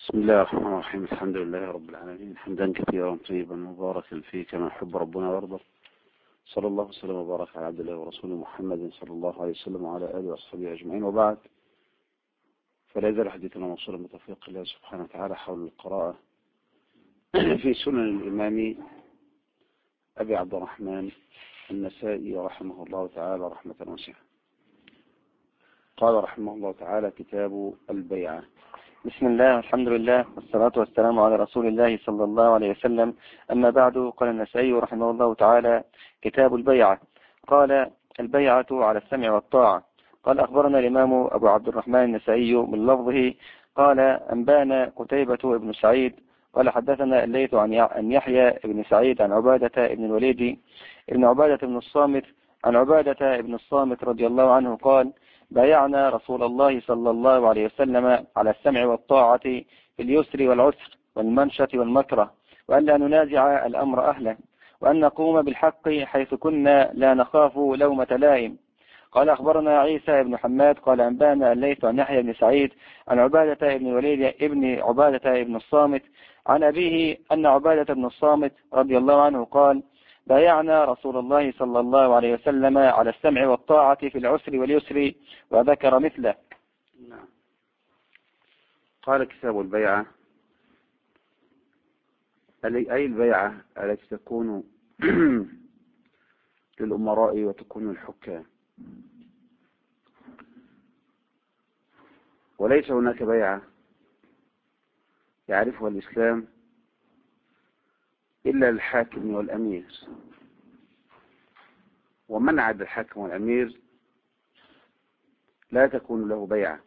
بسم الله الرحمن الرحيم. الحمد لله رب العالمين، حمدا كثيرا طيبا مباركا فيه كما يحب ربنا ويرضى. صلى الله وسلم وبارك على عبد الله ورسوله محمد صلى الله عليه وسلم وعلى آله وصحبه أجمعين، وبعد. فلا يزال حديثنا موصولا بتوفيق الله سبحانه وتعالى حول القراءة في سنن الإمام أبي عبد الرحمن النسائي رحمه الله تعالى رحمة واسعة. قال رحمه الله تعالى: كتاب البيعة. بسم الله والحمد لله والصلاة والسلام على رسول الله صلى الله عليه وسلم. أما بعد، قال النسائي رحمه الله تعالى: كتاب البيعة. قال: البيعة على السمع والطاعة. قال: أخبرنا الإمام أبو عبد الرحمن النسائي من لفظه قال: أنبانا قتيبة بن سعيد قال: حدثنا الليث عن يحيى بن سعيد عن عبادة بن الوليد ابن عبادة بن الصامت عن عبادة بن الصامت رضي الله عنه قال: بايعنا رسول الله صلى الله عليه وسلم على السمع والطاعة في اليسر والعسر والمنشة والمكره، وأن لا ننازع الأمر أهله، وأن نقوم بالحق حيث كنا لا نخاف لومة لائم. قال: أخبرنا عيسى بن حماد قال: أنبانا الليث عن يحيى بن سعيد عن عبادة بن الوليد ابن عبادة بن الصامت عن أبيه أن عبادة بن الصامت رضي الله عنه قال: بايعنا رسول الله صلى الله عليه وسلم على السمع والطاعة في العسر واليسر، وذكر مثله. نعم. قال: كتاب البيعة، أي البيعة التي تكون للأمراء وتكون للحكام، وليس هناك بيعة يعرفها الإسلام إلا للحاكم والأمير، ومن عدا الحاكم والأمير لا تكون له بيعة.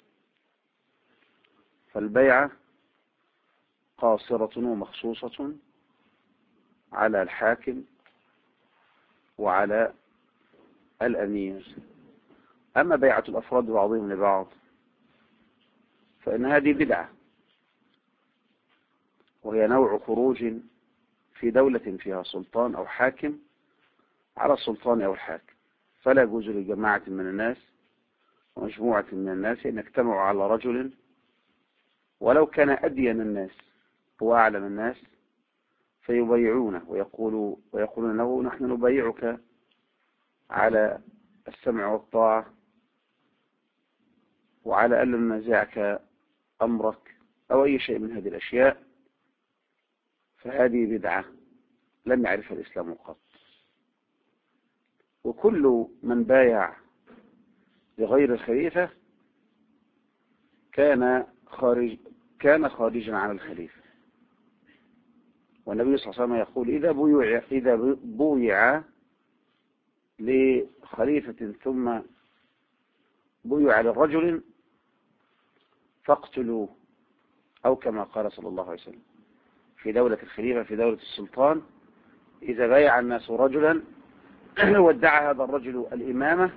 فالبيعة قاصرة ومخصوصة على الحاكم وعلى الأمير. أما بيعة الأفراد بعضهم لبعض فإن هذه بدعة، وهي نوع خروج في دولة فيها سلطان أو حاكم على السلطان أو الحاكم، فلا يجوز لجماعة من الناس ومجموعة من الناس أن يجتمعوا على رجل ولو كان أدين الناس وأعلم الناس فيبايعونه ويقولون له: نحن نبايعك على السمع والطاعة وعلى أن ننازعك أمرك أو أي شيء من هذه الأشياء. فهذه بدعة لم يعرفها الإسلام قط. وكل من بايع لغير الخليفة كان خارجا عن الخليفة. والنبي صلى الله عليه وسلم يقول: إذا بويع لخليفة ثم بويع للرجل فاقتلوه، أو كما قال صلى الله عليه وسلم. في دولة الخليفة، في دولة السلطان، إذا بايع الناس رجلا وادعى هذا الرجل الإمامة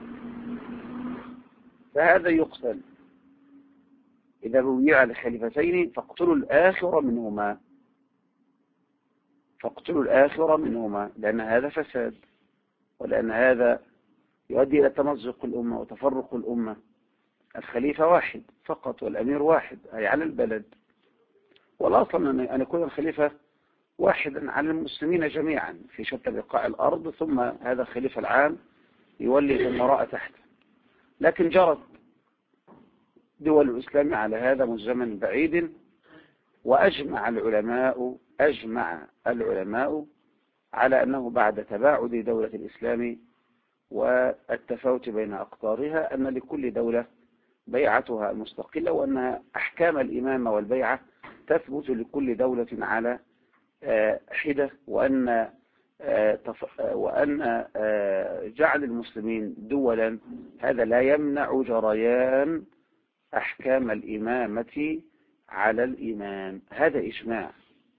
فهذا يقتل. إذا بويع لخليفتين فاقتلوا الآخر منهما، لأن هذا فساد، ولأن هذا يؤدي إلى تمزق الأمة وتفرق الأمة. الخليفة واحد فقط والأمير واحد، أي على البلد. والأصل أن يكون الخليفة واحدا على المسلمين جميعا في شتى بقاع الأرض، ثم هذا الخليفة العام يولي الأمراء تحته. لكن جرت دول الإسلام على هذا من زمن بعيد، وأجمع العلماء على أنه بعد تباعد دولة الإسلام والتفاوت بين أقطارها أن لكل دولة بيعتها المستقلة، وأن أحكام الإمامة والبيعة تثبت لكل دولة على حدة، وأن جعل المسلمين دولا هذا لا يمنع جريان أحكام الإمامة على الإمام. هذا إجماع.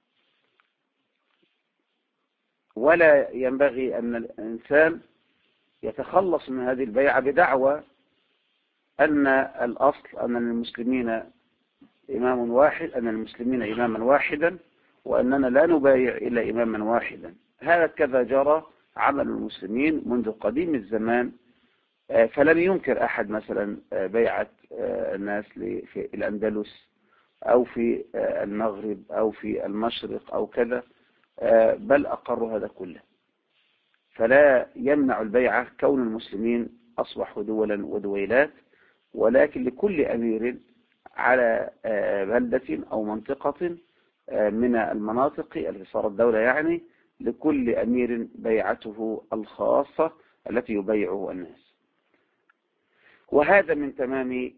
ولا ينبغي أن الإنسان يتخلص من هذه البيعة بدعوى أن الأصل أن المسلمين إمام واحد، أن المسلمين إماما واحدا، وأننا لا نبايع إلا إماما واحدا. هذا كذا جرى عمل المسلمين منذ قديم الزمان. فلم ينكر أحد مثلا بيعة الناس في الأندلس أو في المغرب أو في المشرق أو كذا، بل أقروا هذا كله. فلا يمنع البيعة كون المسلمين أصبحوا دولا ودويلات، ولكن لكل أمير على بلدة أو منطقة من المناطق التي صارت دولة، يعني لكل أمير بيعته الخاصة التي يبيعه الناس. وهذا من تمام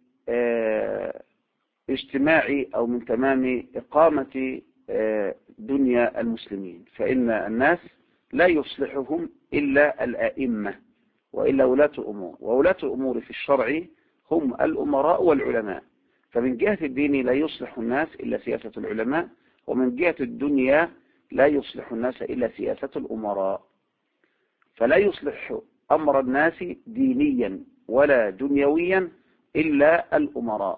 اجتماع أو من تمام إقامة دنيا المسلمين، فإن الناس لا يصلحهم إلا الأئمة وإلا ولاة الأمور، وولاة الأمور في الشرع هم الأمراء والعلماء. فمن جهة الدين لا يصلح الناس إلا سياسة العلماء، ومن جهة الدنيا لا يصلح الناس إلا سياسة الأمراء. فلا يصلح أمر الناس دينيا ولا دنيويا إلا الأمراء.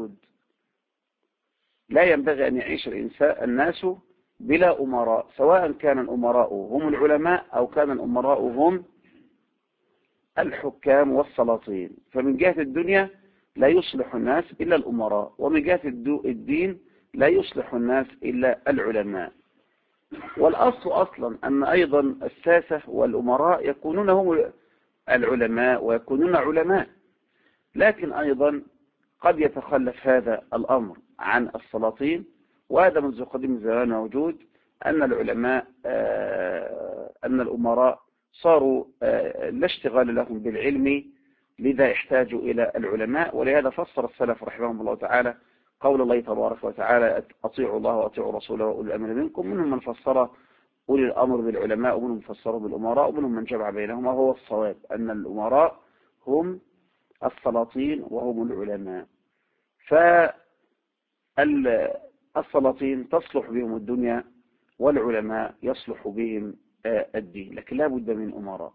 لا ينبغي أن يعيش الناس بلا أمراء، سواء كان الأمراء هم العلماء أو كان الأمراء هم الحكام والسلاطين. فمن جهة الدنيا لا يصلح الناس إلا الأمراء، ومن جهة الدين لا يصلح الناس إلا العلماء. والأصل أصلا أن أيضا الساسة والأمراء يكونون هم العلماء ويكونون علماء، لكن أيضا قد يتخلف هذا الأمر عن السلاطين، وهذا منذ قديم الزمان موجود، أن العلماء أن الأمراء صاروا لا اشتغال لهم بالعلم، لذا احتاجوا إلى العلماء. ولهذا فسر السلف رحمهم الله تعالى قول الله تبارك وتعالى: أطيعوا الله وأطيعوا رسوله وأولي الأمر منكم. منهم من فسر أولي الأمر بالعلماء، ومنهم من فسره بالأمراء، ومنهم من جمع بينهما. هو الصواب أن الأمراء هم السلاطين وهم العلماء. فالسلاطين تصلح بهم الدنيا، والعلماء يصلح بهم الدين، لكن لا بد من أمراء.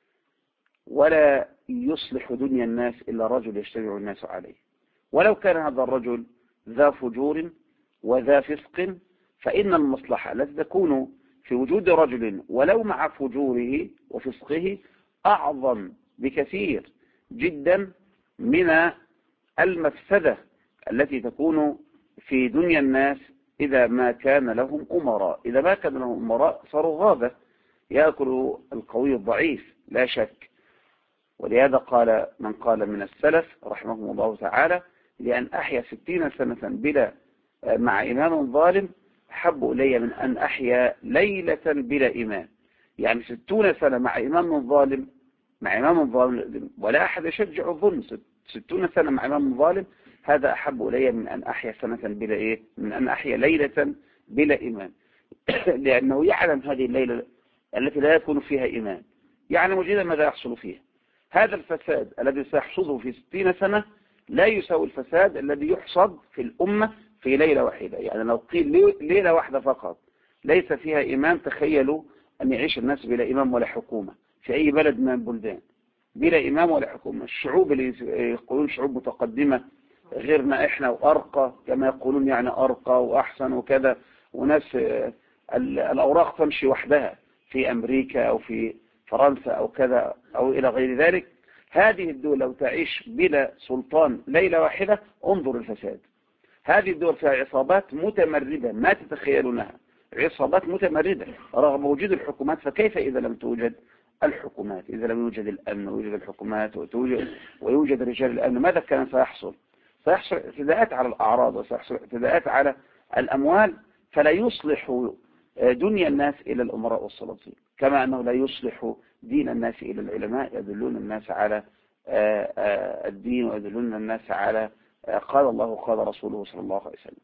ولا يصلح دنيا الناس إلا رجل يجتمع الناس عليه، ولو كان هذا الرجل ذا فجور وذا فسق، فإن المصلحة التي تكون في وجود رجل ولو مع فجوره وفسقه أعظم بكثير جدا من المفسدة التي تكون في دنيا الناس إذا ما كان لهم أمراء. إذا ما كان لهم أمراء صاروا غابة، يأكل القوي الضعيف لا شك. ولهذا قال من قال من السلف رحمه الله تعالى: لأن أحيا 60 سنة بلا مع إمام ظالم أحب إلي من أن أحيا ليلة بلا إمام. يعني 60 سنة مع إمام ظالم ولا أحد يشجع الظلم، 60 سنة مع إمام ظالم، هذا أحب إلي من أن أحيا سنة بلا من أن أحيا ليلة بلا إمام. لأنه يعلم هذه الليلة التي لا يكون فيها إمام، يعلم جيدا ماذا يحصل فيها. هذا الفساد الذي سيحصده في 60 سنة لا يساوي الفساد الذي يحصد في الأمة في ليلة واحدة. يعني لو قيل ليلة واحدة فقط ليس فيها إمام، تخيلوا أن يعيش الناس بلا إمام ولا حكومة في أي بلد من البلدان، بلا إمام ولا حكومة. الشعوب اللي يقولون شعوب متقدمة غيرنا إحنا وأرقى كما يقولون، يعني أرقى وأحسن وكذا، وناس الأوراق تمشي وحدها في أمريكا أو في فرنسا أو كذا أو إلى غير ذلك. هذه الدول لو تعيش بلا سلطان ليلة واحدة انظر الفساد. هذه الدول فيها عصابات متمردة ما تتخيلونها، عصابات متمردة رغم وجود الحكومات. فكيف إذا لم توجد الحكومات، إذا لم يوجد الأمن ويوجد الحكومات ويوجد رجال الأمن، ماذا كان سيحصل؟ سيحصل اعتداءات على الأعراض وسيحصل اعتداءات على الأموال. فلا يصلح دنيا الناس إلى الأمراء والسلاطين، كما أنه لا يصلح دين الناس إلى العلماء يدلون الناس على الدين ويدلون الناس على قال الله قال رسوله صلى الله عليه وسلم.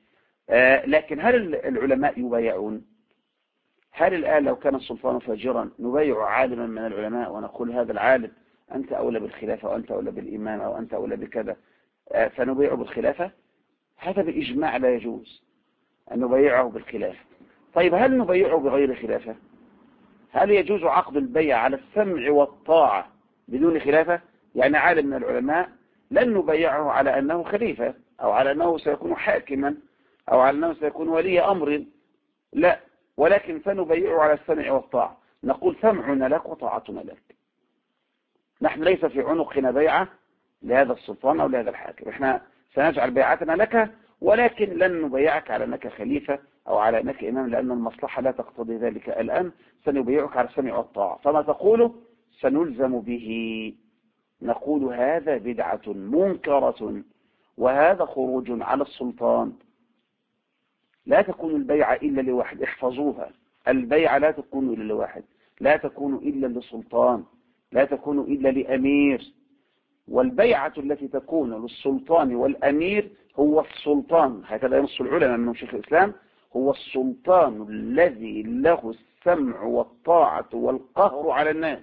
لكن هل العلماء يبايعون؟ هل الآن لو كان السلطان فاجرا نبايع عالما من العلماء ونقول هذا العالم أنت أولى بالخلافة وأنت أولى بالإمام أو أنت أولى بكذا فنبايع بالخلافة؟ هذا بالإجماع لا يجوز أن نبايعه بالخلافة. طيب هل نبايعه بغير خلافة؟ هل يجوز عقد البيع على السمع والطاعة بدون خلافة؟ يعني عالم من العلماء لن نبايعه على أنه خليفة أو على أنه سيكون حاكما أو على أنه سيكون ولي أمر، لا، ولكن سنبايعه على السمع والطاعة. نقول سمعنا لك وطاعتنا لك. نحن ليس في عنقنا بيعة لهذا السلطان أو لهذا الحاكم، احنا سنجعل بيعتنا لك ولكن لن نبيعك على أنك خليفة أو على أنك إمام، لأن المصلحة لا تقتضي ذلك الآن. سنبيعك على السمع والطاعة، فما تقوله سنلزم به. نقول هذا بدعة منكرة وهذا خروج على السلطان. لا تكون البيعة إلا لواحد، احفظوها، البيعة لا تكون إلا لواحد، لا تكون إلا للسلطان، لا تكون إلا لأمير. والبيعة التي تكون للسلطان والأمير هو السلطان، هكذا ينص العلماء من شيخ الإسلام، هو السلطان الذي له السمع والطاعة والقهر على الناس،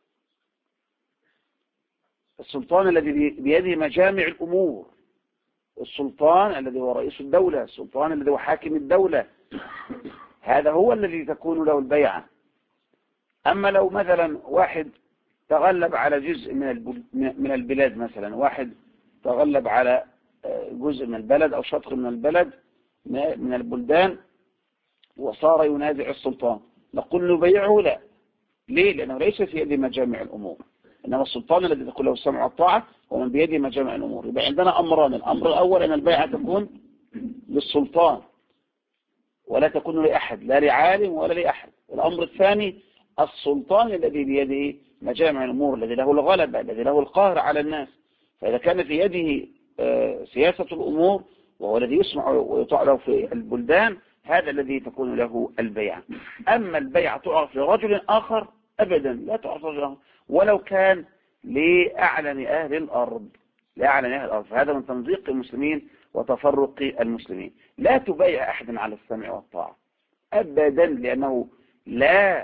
السلطان الذي بيده مجامع الأمور، السلطان الذي هو رئيس الدولة، السلطان الذي هو حاكم الدولة، هذا هو الذي تكون له البيعة. أما لو مثلا واحد تغلب على جزء من البلاد، مثلا واحد تغلب على جزء من البلد أو شطر من البلد من البلدان وصار ينازع السلطان، نقول نبيعه؟ لا. ليه؟ لأنه ليس في يد مجامع الأمور، إنما السلطان الذي تكون له السمع والطاعة هو من بيده مجامع الأمور. يبقى عندنا أمران، الأمر الأول أن البيعة تكون للسلطان ولا تكون لأحد، لا لعالم ولا لأحد. الأمر الثاني السلطان الذي بيده مجامع الأمور، الذي له الغلبة، الذي له القهر على الناس. فإذا كان في يده سياسة الأمور وهو الذي يسمع ويطاع له في البلدان، هذا الذي تكون له البيعة. أما البيعة تعرف لرجل آخر أبدا لا تعرف لرجل آخر، ولو كان لأعلن أهل الأرض، لأعلن أهل الأرض، فهذا من تمزيق المسلمين وتفرق المسلمين. لا تبايع أحد على السمع والطاعة أبدا، لأنه لا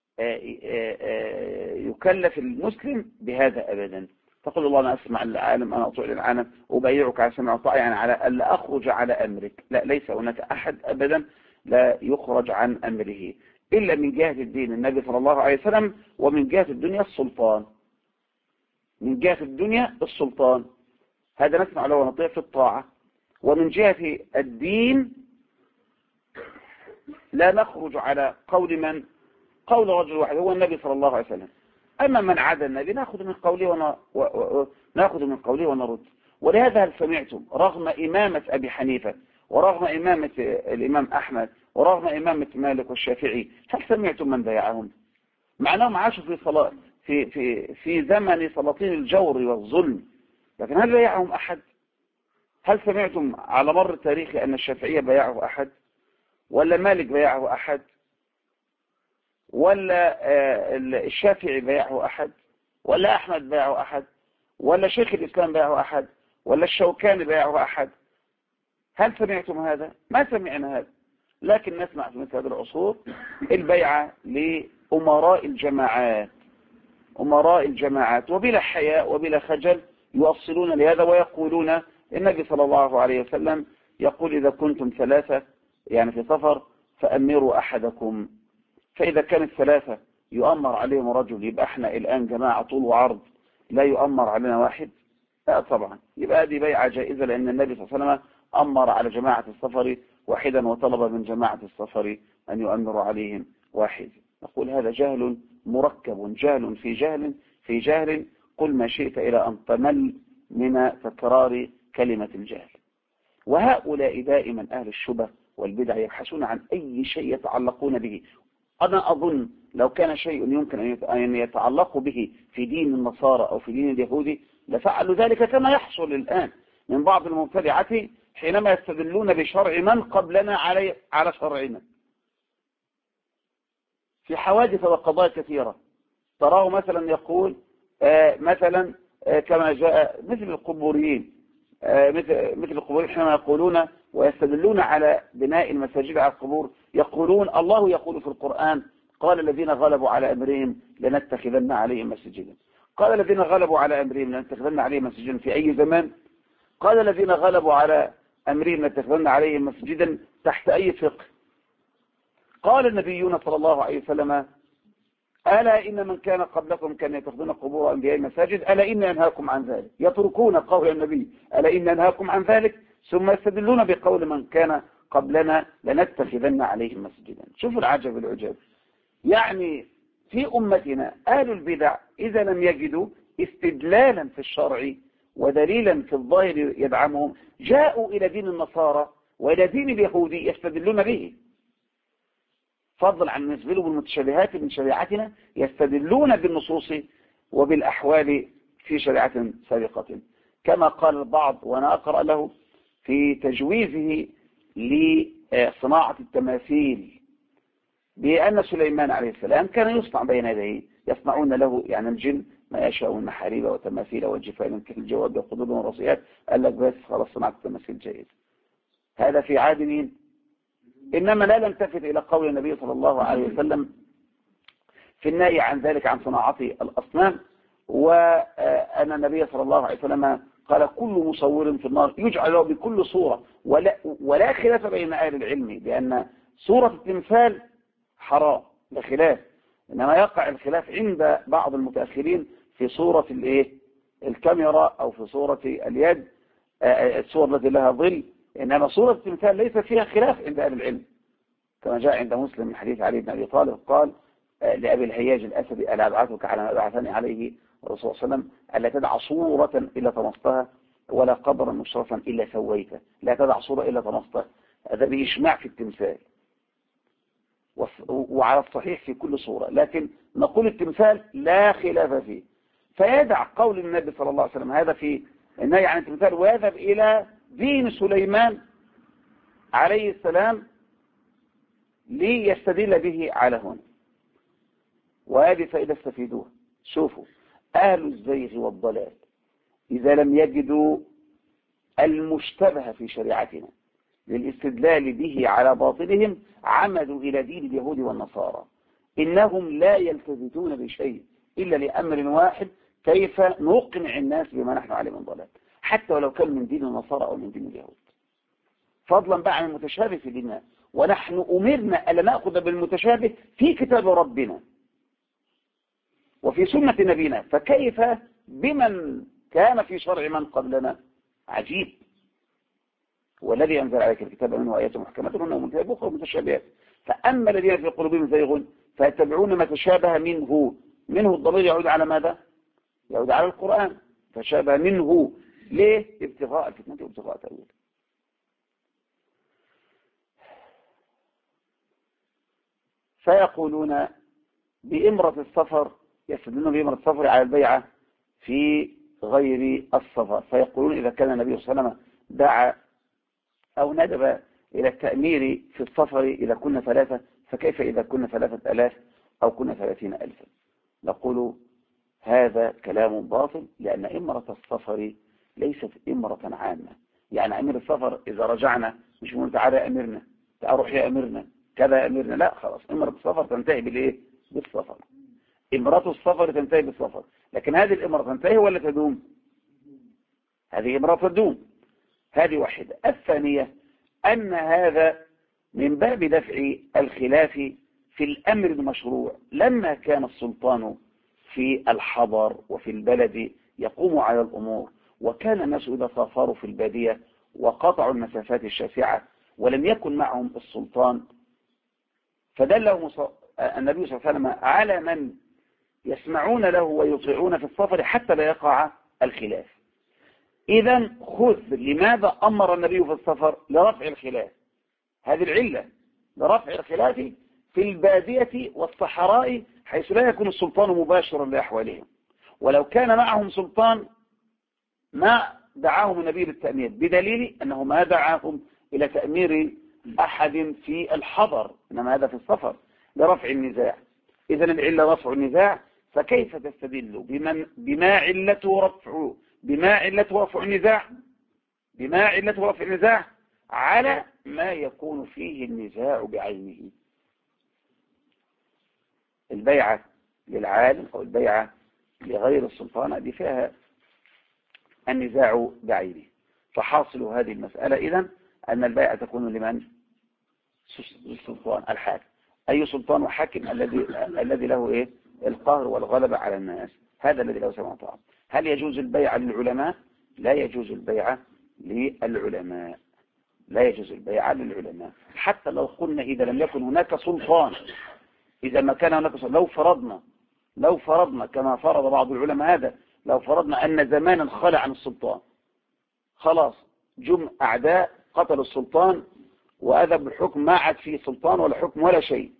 يكلف المسلم بهذا أبدا. تقول الله أنا أسمع العالم، أنا أطيع للعالم، أبايعك على السمع والطاعة، يعني على ألا أخرج على أمرك. لا، ليس هناك أحد أبدا لا يخرج عن أمره إلا من جهة الدين النبي صلى الله عليه وسلم، ومن جهة الدنيا السلطان. من جهة الدنيا السلطان هذا نسمع له ونطيع في الطاعة، ومن جهة الدين لا نخرج على قول من؟ قول رجل واحد هو النبي صلى الله عليه وسلم. أما من عدا النبي نأخذ من قوله ونرد. ولهذا هل سمعتم رغم إمامة أبي حنيفة ورغم إمامة الإمام أحمد ورغم إمامة مالك والشافعي، هل سمعتم من بايعهم؟ معناهم عاشوا في زمن سلاطين الجور والظلم، لكن هل بايعهم أحد؟ هل سمعتم على مر التاريخ أن الشافعية بايعه أحد؟ ولا مالك بايعه أحد؟ ولا الشافعي بايعه أحد؟ ولا أحمد بايعه أحد؟ ولا شيخ الإسلام بايعه أحد؟ ولا الشوكاني بايعه أحد؟ هل سمعتم هذا؟ ما سمعنا هذا. لكن نسمع في مثل هذه العصور البيعة لأمراء الجماعات، أمراء الجماعات، وبلا حياء وبلا خجل يوصلون لهذا ويقولون النبي صلى الله عليه وسلم يقول إذا كنتم ثلاثة يعني في سفر فأمروا أحدكم. فإذا كانت ثلاثة يؤمر عليهم رجل، يبقى احنا الآن جماعة طول وعرض لا يؤمر علينا واحد؟ لا طبعا. يبقى هذه بيعة جائزة، لأن النبي صلى الله عليه وسلم أمر على جماعة السفر واحدا وطلب من جماعة السفر أن يؤمروا عليهم واحد. نقول هذا جهل مركب، جهل في جهل في جهل، قل ما شئت إلى أن تمل من تكرار كلمة الجهل. وهؤلاء دائما أهل الشبه والبدع يبحثون عن أي شيء يتعلقون به. أنا أظن لو كان شيء يمكن أن يتعلقوا به في دين النصارى أو في دين اليهود لفعلوا ذلك، كما يحصل الآن من بعض المبتدعة حينما يستدلون بشرع من قبلنا على شرعنا في حوادث وقضايا كثيرة. تراه مثلا يقول مثلا كما جاء مثل القبوريين، مثل القبوريين حينما يقولون ويستدلون على بناء المساجد على القبور، يقولون الله يقول في القرآن قال الذين غلبوا على أمرهم لنتخذن عليهم مسجدا. قال الذين غلبوا على أمرهم لنتخذن عليهم مسجدا في أي زمان؟ قال الذين غلبوا على أمرهم لنتخذن عليهم مسجدا تحت أي فقه؟ قال النبيون صلى الله عليه وسلم ألا إن من كان قبلكم كان يتخذون قبور أنبياء مساجد ألا إن ينهاكم عن ذلك. يتركون قول النبي ألا إن ينهاكم عن ذلك ثم يستدلون بقول من كان قبلنا لنتخذن عليهم مسجدا. شوفوا العجب العجاب. يعني في أمتنا أهل البدع إذا لم يجدوا استدلالا في الشرع ودليلا في الظاهر يدعمهم، جاءوا إلى دين النصارى وإلى دين اليهودي يستدلون به، فضلا عن نسبله بالمتشابهات من شريعتنا، يستدلون بالنصوص وبالأحوال في شريعة سابقة، كما قال البعض وأنا أقرأ له في تجويزه لصناعة التماثيل، بأن سليمان عليه السلام كان يصنع بين يديه، يصنعون له يعني الجن ما يشاءون محاريب وتماثيل وجفان كالجواب وقدود ورصيات، قال لك بس خلاص صنعت التماثيل جيد. هذا في عهد مين؟ إنما لا نلتفت إلى قول النبي صلى الله عليه وسلم في النهي عن ذلك، عن صناعة الأصنام، وأن النبي صلى الله عليه وسلم قال كل مصور في النار يجعل له بكل صورة، ولا خلاف بين أهل العلم بأن صورة التمثال حرام، لا خلاف، إنما يقع الخلاف عند بعض المتأخرين في صورة الكاميرا أو في صورة اليد، الصور التي لها ظل، إنما صورة التمثال ليس فيها خلاف عند أهل العلم، كما جاء عند مسلم من حديث علي بن أبي طالب قال لأبي الهياج الأسدي ألا أبعثك على ما بعثني عليه الرسول صلى الله عليه وسلم، ألا تدع صورة إلا طمستها ولا قبرا مشرفا إلا سويته، لا تدع صورة إلا طمستها. هذا بإجماع في التمثال وعلى الصحيح في كل صورة، لكن نقول التمثال لا خلاف فيه، فيدع قول النبي صلى الله عليه وسلم هذا في النهي عن التمثال ويذهب إلى دين سليمان عليه السلام ليستدل به على هنا. وهذه فائدة استفيدوها. شوفوا أهل الزيغ والضلال إذا لم يجدوا المشتبه في شريعتنا للاستدلال به على باطلهم عمدوا إلى دين اليهود والنصارى، إنهم لا يلتفتون بشيء إلا لأمر واحد، كيف نقنع الناس بما نحن عليه من ضلال، حتى ولو كان من دين النصارى أو من دين اليهود، فضلا بقى عن المتشابه في ديننا. ونحن أمرنا ألا نأخذ بالمتشابه في كتاب ربنا وفي سنة نبينا، فكيف بمن كان في شرع من قبلنا؟ عجيب. والذي أنزل عليك الكتاب منه آيات محكمات هن أم الكتاب أخرى متشابهات، فأما الذين في قلوبهم زيغ فيتبعون ما تشابه منه الضمير يعود على ماذا؟ يعود على القرآن، فشابه منه. ليه؟ ابتغاء الفتنة وابتغاء تأويل. فيقولون بإمرة السفر، يستدلون بإمرة السفر على البيعة في غير السفر، فيقولون إذا كان النبي صلى الله عليه وسلم دعا أو ندب إلى التأمير في السفر إذا كنا 3، فكيف إذا كنا 3000 أو كنا 30,000؟ نقول هذا كلام باطل، لأن إمرة السفر ليست إمرة عامة. يعني أمير السفر إذا رجعنا مش مقول تعالى أمرنا، تعال روح يا أمرنا كذا أمرنا، لا، خلاص إمرة السفر تنتهي بالإيه؟ بالسفر. إمرة السفر تنتهي بالسفر، لكن هذه الإمرة تنتهي ولا تدوم؟ هذه إمرة تدوم. هذه واحدة. الثانية أن هذا من باب دفع الخلاف في الأمر المشروع، لما كان السلطان في الحضر وفي البلد يقوم على الأمور، وكان الناس إذا سافروا في البادية وقطعوا المسافات الشاسعة ولم يكن معهم السلطان، فدلهم النبي صلى الله عليه وسلم على من يسمعون له ويطيعون في السفر حتى لا يقع الخلاف. إذن خذ لماذا أمر النبي في السفر؟ لرفع الخلاف. هذه العلة، لرفع الخلاف في البادية والصحراء حيث لا يكون السلطان مباشرا لأحوالهم، ولو كان معهم سلطان ما دعاهم النبي للتأمير، بدليل أنه ما دعاهم إلى تأمير أحد في الحضر، إنما هذا في السفر لرفع النزاع. إذن العلة رفع النزاع، فكيف تستدل بما علته رفع النزاع على ما يكون فيه النزاع بعينه؟ البيعة للعالم أو البيعة لغير السلطان دي فيها النزاع بعينه، فحاصل هذه المسألة إذن أن البيعة تكون لمن؟ السلطان الحاكم. أي سلطان وحاكم؟ الذي له إيه؟ القهر والغلبة على الناس، هذا الذي له سمع وطاعة. هل يجوز البيعة للعلماء؟ لا يجوز البيعة للعلماء، لا يجوز البيعة للعلماء، حتى لو قلنا إذا لم يكن هناك سلطان. إذا ما كان هناك سلطان، لو فرضنا كما فرض بعض العلماء هذا، لو فرضنا أن زمانا خلع عن السلطان، خلاص جم أعداء قتلوا السلطان وأذب الحكم، ما عاد فيه سلطان ولا حكم ولا شيء،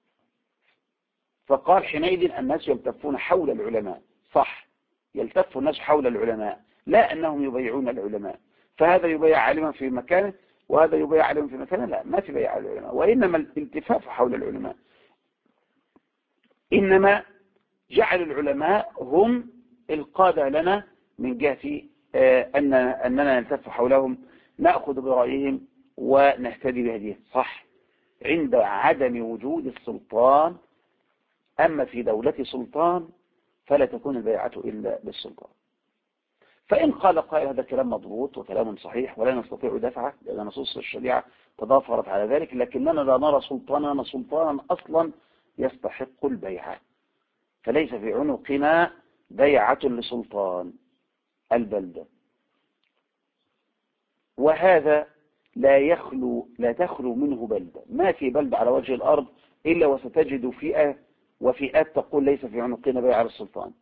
فقال حينئذ الناس يلتفون حول العلماء. صح، يلتف الناس حول العلماء، لا أنهم يبيعون العلماء، فهذا يبيع عالما في مكانه وهذا يبيع عالما في مكانه، لا، ما تبيع العلماء، وإنما الالتفاف حول العلماء. إنما جعل العلماء هم القادة لنا من جهة أننا نلتف حولهم، نأخذ برأيهم ونهتدي بهديهم. صح، عند عدم وجود السلطان. أما في دولة سلطان فلا تكون البيعة إلا بالسلطان. فإن قال قائل هذا كلام مضبوط وكلام صحيح ولا نستطيع دفعه لأن نصوص الشريعة تضافرت على ذلك، لكننا لا نرى سلطانا أصلا يستحق البيعة، فليس في عنقنا بيعة لسلطان البلدة. وهذا لا تخلو منه بلدة، ما في بلدة على وجه الأرض إلا وستجد فئة وفئات تقول ليس في عنقنا بيعة للسلطان.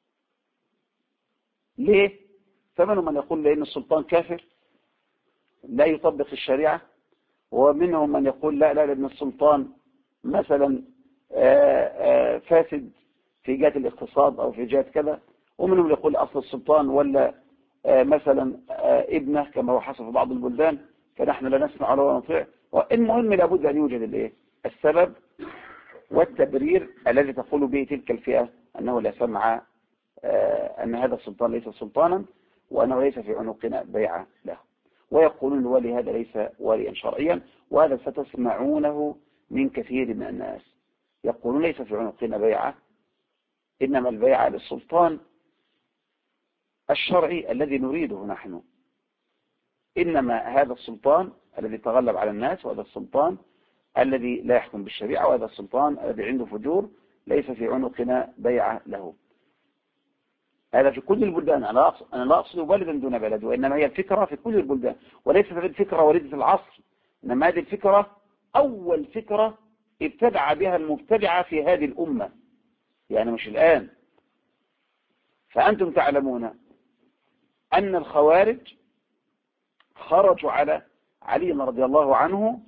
ليه؟ فمنهم من يقول لأن السلطان كافر لا يطبق الشريعة، ومنهم من يقول لا لأن السلطان مثلا فاسد في جهة الاقتصاد أو في جهة كذا، ومنهم يقول أصل السلطان ولا مثلا ابنه كما هو حصل في بعض البلدان، فنحن لا نسمع ولا نطيع. والمهم لابد أن يوجد السبب والتبرير الذي تقول به تلك الفئة أنه لا سمع، أن هذا السلطان ليس سلطانا وأنه ليس في عنقنا بيعة له، ويقولون الولي هذا ليس وليا شرعيا. وهذا ستسمعونه من كثير من الناس يقولون ليس في عنقنا بيعة، إنما البيعة للسلطان الشرعي الذي نريده نحن. إنما هذا السلطان الذي تغلب على الناس، وهذا السلطان الذي لا يحكم بالشريعة، وهذا السلطان الذي عنده فجور، ليس في عنقنا بيعة له. هذا في كل البلدان، أنا لا أقصد بلدا دون بلد، وإنما هي الفكرة في كل البلدان، وليست الفكرة وليدة العصر، إنما هذه الفكرة أول فكرة ابتدع بها المبتدعة في هذه الأمة، يعني مش الآن. فأنتم تعلمون أن الخوارج خرجوا على علي رضي الله عنه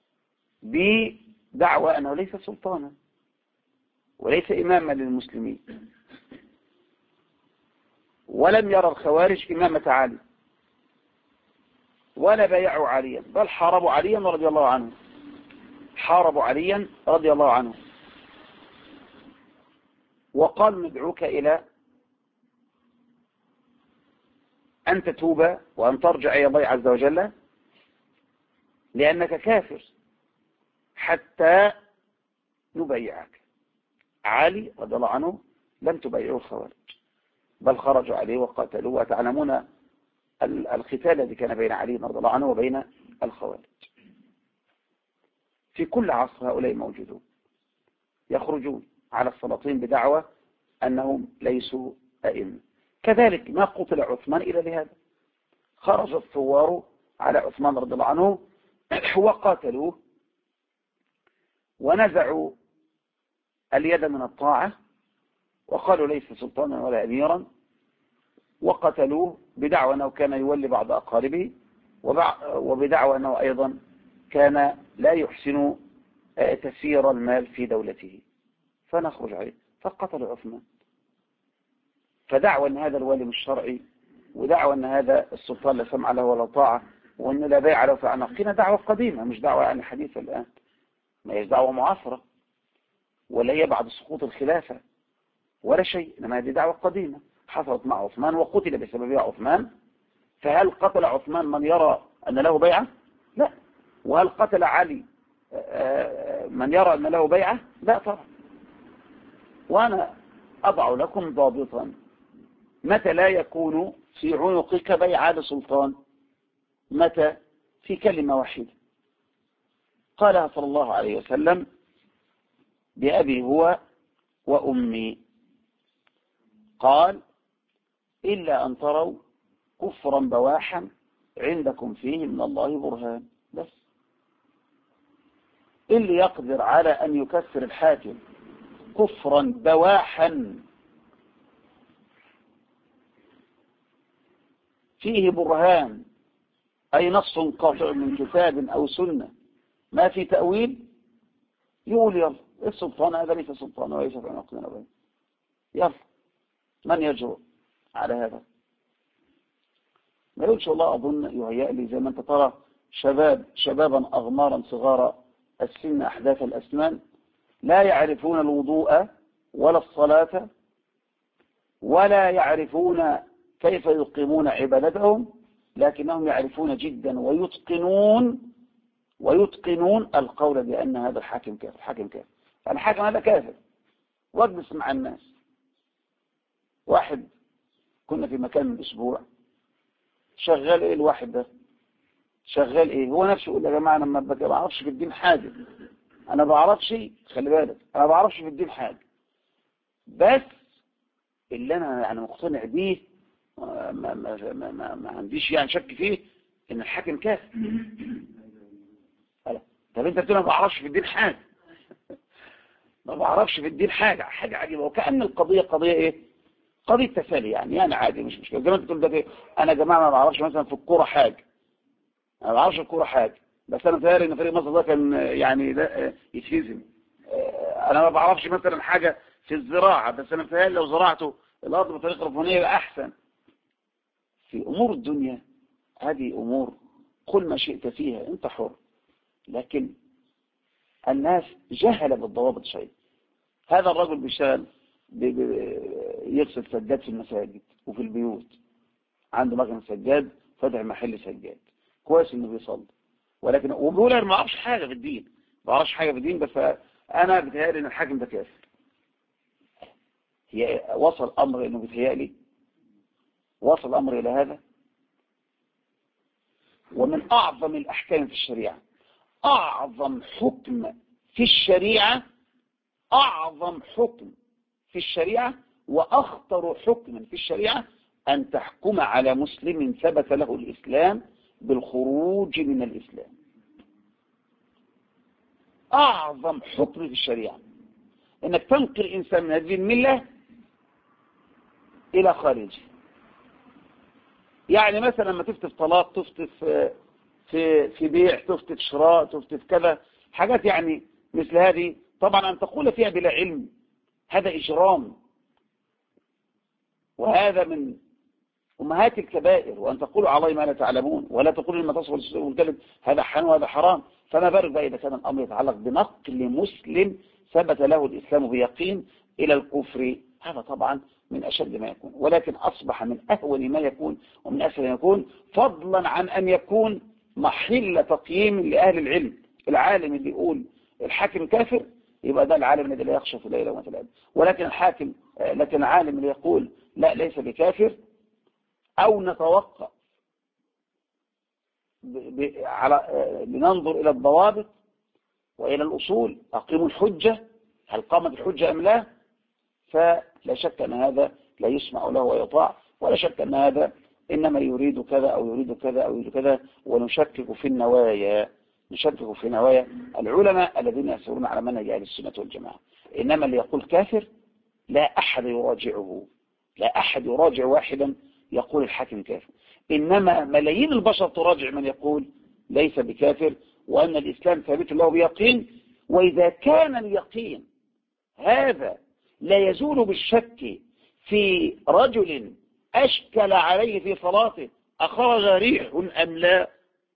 بدعوى أنه ليس سلطانا وليس إماما للمسلمين، ولم يرى الخوارج إمامة علي ولا بايعوا عليا، بل حاربوا عليا رضي الله عنه، حاربوا عليا رضي الله عنه، وقال ندعوك إلى أن تتوب وأن ترجع إلى الله عز وجل لأنك كافر حتى نبيعك. علي رضي الله عنه لم تبيعوا الخوارج، بل خرجوا عليه وقاتلوا. وتعلمون القتال الذي كان بين علي رضي الله عنه وبين الخوارج. في كل عصر هؤلاء موجودون يخرجون على السلاطين بدعوى أنهم ليسوا أئمة. كذلك ما قتل عثمان إلا لهذا، خرج الثوار على عثمان رضي الله عنه وقاتلوه ونزعوا اليد من الطاعة وقالوا ليس سلطانا ولا أميرا، وقتلوه بدعوى أنه كان يولي بعض أقاربه، وبدعوى أنه أيضا كان لا يحسن تسيير المال في دولته، فنخرج عليه فقتلوا عثمان. فدعوى أن هذا الولي مش شرعي، ودعوى أن هذا السلطان لا سمع له ولا طاعة، وأن لا بيع له في عناقنا، دعوة قديمة مش دعوة يعني حديثة الآن، ما هيش دعوة معاصرة ولا هي بعد سقوط الخلافة ولا شيء، إنما هذه دعوة قديمة حصلت مع عثمان وقتل بسببها عثمان. فهل قتل عثمان من يرى أن له بيعة؟ لا. وهل قتل علي من يرى أن له بيعة؟ لا طبعا. وأنا أضع لكم ضابطا متى لا يكون في عنقك بيعة لسلطان، متى؟ في كلمة واحدة قالها صلى الله عليه وسلم: بأبي هو وأمي، قال: إلا أن تروا كفرا بواحا عندكم فيه من الله برهان. بس اللي يقدر على أن يكفر الحاكم كفرا بواحا فيه برهان أي نص قاطع من كتاب أو سنة ما في تأويل، يقول يلا السلطان هذا ليس سلطان وليس في عقلنا بين، يلا من يجرؤ على هذا؟ ما يقولش والله أظن يهيأ لي زي ما أنت ترى شبابا أغمارا صغار السن أحداث الأسنان لا يعرفون الوضوء ولا الصلاة ولا يعرفون كيف يقيمون عبادتهم، لكنهم يعرفون جدا ويتقنون القول بأن هذا الحاكم كافر. الحاكم كافر، الحاكم هذا كافر. واجلس مع الناس. واحد كنا في مكان من أسبوع، شغال ايه الواحد ده؟ شغال ايه؟ هو نفسه يقول يا جماعه انا ما بعرفش في الدين حاجه، انا ما بعرفش، خلي بالك انا ما بعرفش في الدين حاجه، بس اللي انا يعني مقتنع بيه ما عنديش يعني شك فيه ان الحاكم كافر. طب انت بتقول ما بعرفش في الدين حاجه، ما بعرفش في الدين حاجه عجيبه، وكأن القضيه قضيه ايه؟ قضيه تسالي يعني عادي مش مشكله. زي ما انت تقول ده انا يا جماعه ما بعرفش مثلا في الكوره حاجه، انا ما بعرفش الكوره حاجه، بس انا متهيألي ان فريق مصر ده كان يعني ده يتهزم. انا ما بعرفش مثلا حاجه في الزراعه، بس انا متهيألي لو زرعته الارض بطريقه ربانيه يبقى احسن. في امور الدنيا هذه امور قل ما شئت فيها انت حر، لكن الناس جهل بالضوابط شيء. هذا الرجل بيشتغل يغسل سجاد في المساجد وفي البيوت، عنده مكنه سجاد، فتح محل سجاد، كويس انه بيصلي، ولكن وبيقول انا ما اعرفش حاجه في الدين، ما اعرفش حاجه في الدين، بس انا بيتهيألي ان الحاكم ده كافر. هي وصل امر انه بيتهيألي، وصل الامر الى هذا. ومن اعظم الاحكام في الشريعه، اعظم حكم في الشريعه، اعظم حكم في الشريعه واخطر حكم في الشريعه ان تحكم على مسلم ثبت له الاسلام بالخروج من الاسلام. اعظم حكم في الشريعه انك تنقل انسان من هذه المله الى خارجه. يعني مثلا لما تفتي في طلاق، تفتي في بيع، تفتي في شراء، تفتي في كذا حاجات يعني مثل هذه، طبعا ان تقول فيها بلا علم هذا اجرام، وهذا من امهات الكبائر، وان تقولوا على الله ما لا تعلمون، ولا تقولوا لما تصل السوء والكذب هذا حلال وهذا حرام. فما بالك بقى اذا كان الامر يتعلق بنقل مسلم ثبت له الاسلام بيقين الى الكفر، هذا طبعا من اشد ما يكون، ولكن اصبح من اهون ما يكون ومن اسهل ما يكون، فضلا عن ان يكون محل تقييم لاهل العلم. العالم اللي يقول الحاكم كافر يبقى ده العالم الذي لا يخشى في الليل وما تلعب، ولكن العالم اللي يقول لا ليس بكافر، أو نتوقف لننظر إلى الضوابط وإلى الأصول، أقيموا الحجة، هل قامت الحجة أم لا؟ فلا شك أن هذا لا يسمع له ويطاع، ولا شك أن هذا إنما يريد كذا أو يريد كذا أو يريد كذا. ونشكك في النوايا، نشكك في نوايا العلماء الذين يسيرون على منهج أهل السنة والجماعة. إنما اللي يقول كافر لا أحد يراجعه، لا أحد يراجع واحدا يقول الحاكم كافر، إنما ملايين البشر تراجع من يقول ليس بكافر وأن الإسلام ثابت له بيقين. وإذا كان اليقين هذا لا يزول بالشك في رجل أشكل عليه في صلاته أخرج ريح أم لا،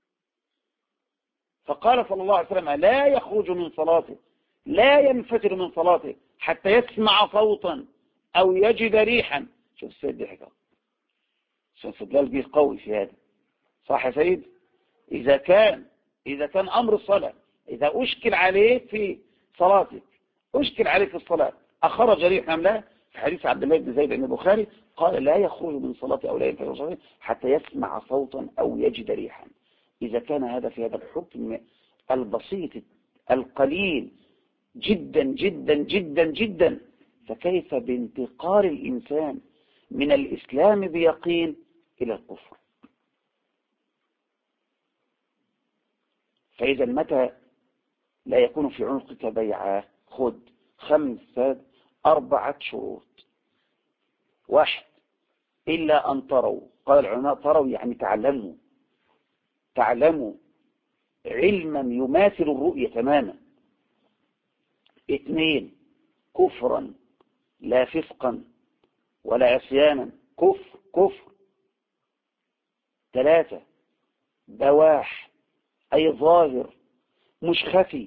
فقال صلى الله عليه وسلم لا يخرج من صلاته، لا ينفتر من صلاته حتى يسمع صوتا أو يجد ريحا. شوف السيد دي حكاية، شوف استدلال به قوي في هذا، صح يا سيد؟ إذا كان أمر الصلاة، إذا أشكل عليه في صلاتك، أشكل عليه في الصلاة أخرج ريح أم لا، في حديث عبد الله بن زيد بن البخاري قال لا يخرج من صلاته أو لا ينفتر من صلاته حتى يسمع صوتا أو يجد ريحا. إذا كان هذا في هذا الحكم البسيط القليل جدا جدا جدا جدا، فكيف بانتقال الإنسان من الإسلام بيقين إلى الكفر؟ فإذا متى لا يكون في عنقك بيعة؟ خذ 4 شروط. 1، إلا أن تروا. قال العلماء تروا يعني تعلموا علما يماثل الرؤية تماما. 2 كفرا لا فسقا ولا عصيانا، كفر. 3 بواح أي ظاهر مش خفي.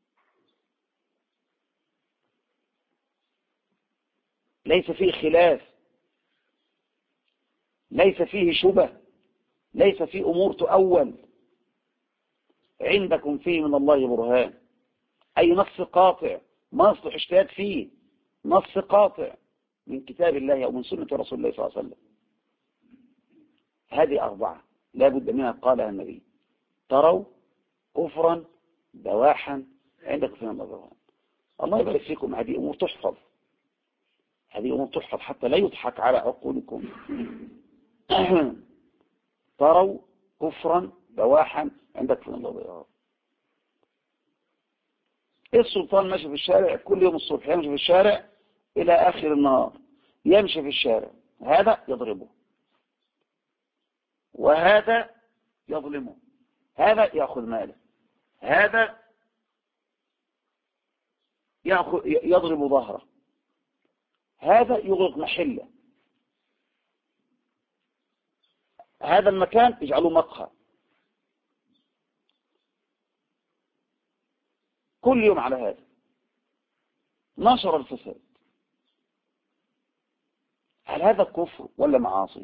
ليس فيه خلاف، ليس فيه شبه، ليس فيه أمور تؤول. عندكم فيه من الله برهان، أي نص قاطع ما يصلح اجتهاد فيه، نص قاطع من كتاب الله أو من سنة رسول الله صلى الله عليه وسلم. هذه 4 لا بد منها قالها النبي. تروا كفرا بواحا عندكم فيه من الله برهان. الله يبارك فيكم. هذه أمور تحفظ، هذه أمور تحفظ حتى لا يضحك على عقولكم. تروا كفرا بواحا عندك في الله. السلطان ماشي في الشارع كل يوم الصبح، يمشي في الشارع إلى آخر النهار، يمشي في الشارع، هذا يضربه وهذا يظلمه، هذا يأخذ ماله، هذا يضرب ظهره، هذا يغلق محله، هذا المكان يجعله مقهى. كل يوم على هذا نشر الفساد. هل هذا كفر ولا معاصي؟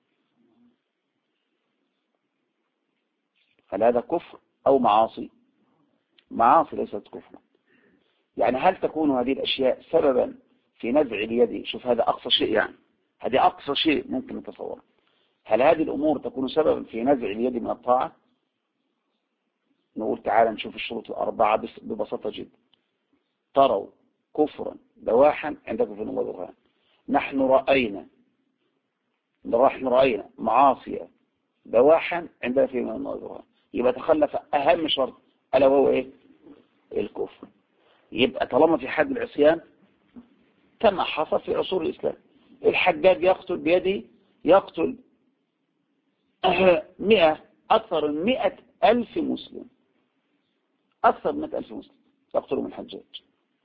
هل هذا كفر أو معاصي؟ معاصي ليست كفرا. يعني هل تكون هذه الأشياء سببا في نزع اليد؟ شوف هذا أقصى شيء، يعني هذه أقصى شيء ممكن نتصوره. هل هذه الأمور تكون سببا في نزع اليد من الطاعة؟ نقول تعالى نشوف الشروط 4 ببساطة جدا. تروا كفرا بواحا عندكم في الله برهان. نحن رأينا معاصية بواحا عندنا في الله برهان. يبقى تخلف أهم شرط ألا وهو إيه؟ الكفر. يبقى طالما في حد العصيان كما حصل في عصور الإسلام، الحجاج يقتل بيده، يقتل 100 أكثر من 100,000 مسلم، أكثر من 100,000 مسلم يقتلهم الحجاج،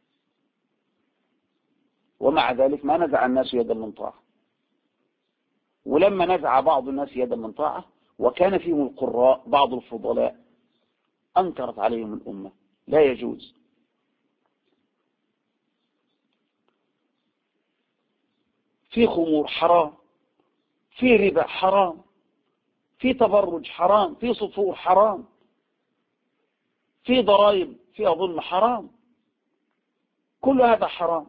ومع ذلك ما نزع الناس يدا من طاعة. ولما نزع بعض الناس يدا من طاعة وكان فيهم القراء بعض الفضلاء أنكرت عليهم الأمة. لا يجوز. في خمور حرام، في ربا حرام، في تبرج حرام، في صفور حرام، في ضرائب فيها ظلم حرام، كل هذا حرام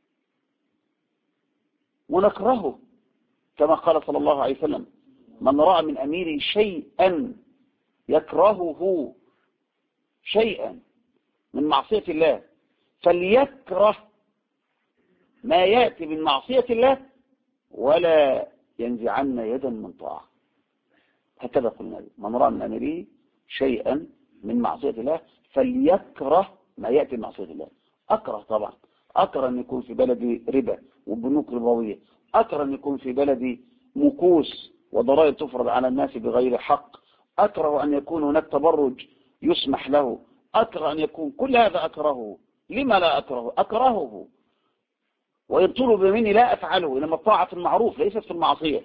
ونكرهه. كما قال صلى الله عليه وسلم: من رأى من أميره شيئا يكرهه، شيئا من معصية الله، فليكره ما يأتي من معصية الله ولا ينزعن يدا من طاعة. هكذا قلنا: من رأى من أميره شيئا من معصية الله فليكره ما يأتي من معصية الله. أكره طبعا، أكره أن يكون في بلدي ربا وبنوك ربوية، أكره أن يكون في بلدي مكوس وضرائب تفرض على الناس بغير حق، أكره أن يكون هناك تبرج يسمح له، أكره أن يكون كل هذا أكرهه. لما لا أكرهه؟ أكرهه وإن طلب مني لا أفعله، إنما الطاعة في المعروف ليست في المعصية.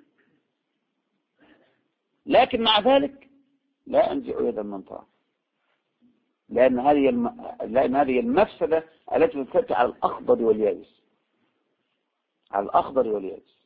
لكن مع ذلك لا أنزع يدا من طاعة، لأن هذه المفسدة التي تأتي على الأخضر واليابس، على الأخضر واليابس.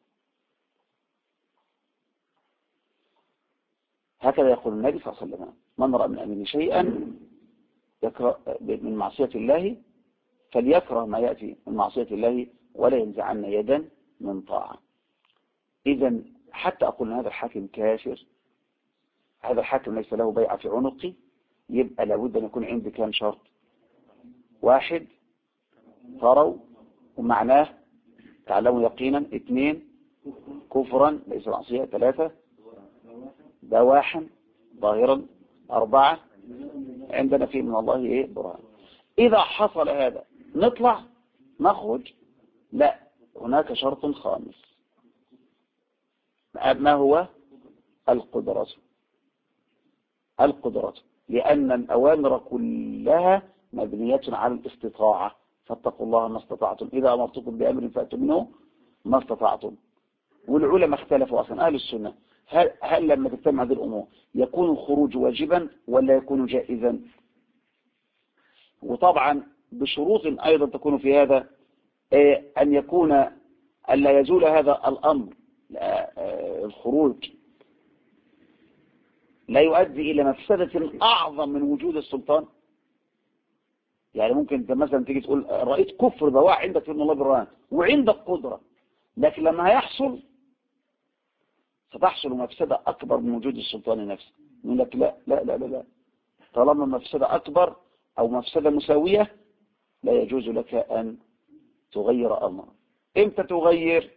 هكذا يقول النبي صلى الله عليه وسلم: من رأى من أمره شيئا من معصية الله فليكره ما يأتي من معصية الله ولا ينزعن يدا من طاعة. إذن حتى أقول هذا الحاكم كافر، هذا الحاكم ليس له بيعة في عنقي، يبقى لابد أن يكون عندي كام شرط: 1 تروا ومعناه تعلموا يقينا، 2 كفرا ليس معصية، 3 بواحا ظاهرا، 4 عندنا فيه من الله إيه؟ برهان. إذا حصل هذا نطلع نخرج؟ لا، هناك شرط خامس. ما هو القدرة. لأن الأوامر كلها مبنية على الاستطاعة، فاتقوا الله ما استطعتم، إذا أمرتكم بأمر فأتوا منه ما استطعتم. والعلماء اختلفوا أصلا أهل السنة، هل لما تجتمع هذه الأمور يكون الخروج واجبا ولا يكون جائزا؟ وطبعا بشروط أيضا تكون في هذا، أن يكون ألا يزول هذا الأمر، الخروج لا يؤدي إلى مفسدة أعظم من وجود السلطان. يعني ممكن انت مثلا تيجي تقول رأيت كفر بواع عندك في الله برهان وعندك قدرة، لكن لما هيحصل ستحصل مفسدة أكبر من وجود السلطان نفسه. يقول لك لا لا لا لا، طالما مفسدة أكبر أو مفسدة مساوية لا يجوز لك أن تغير أمر. إمتى تغير؟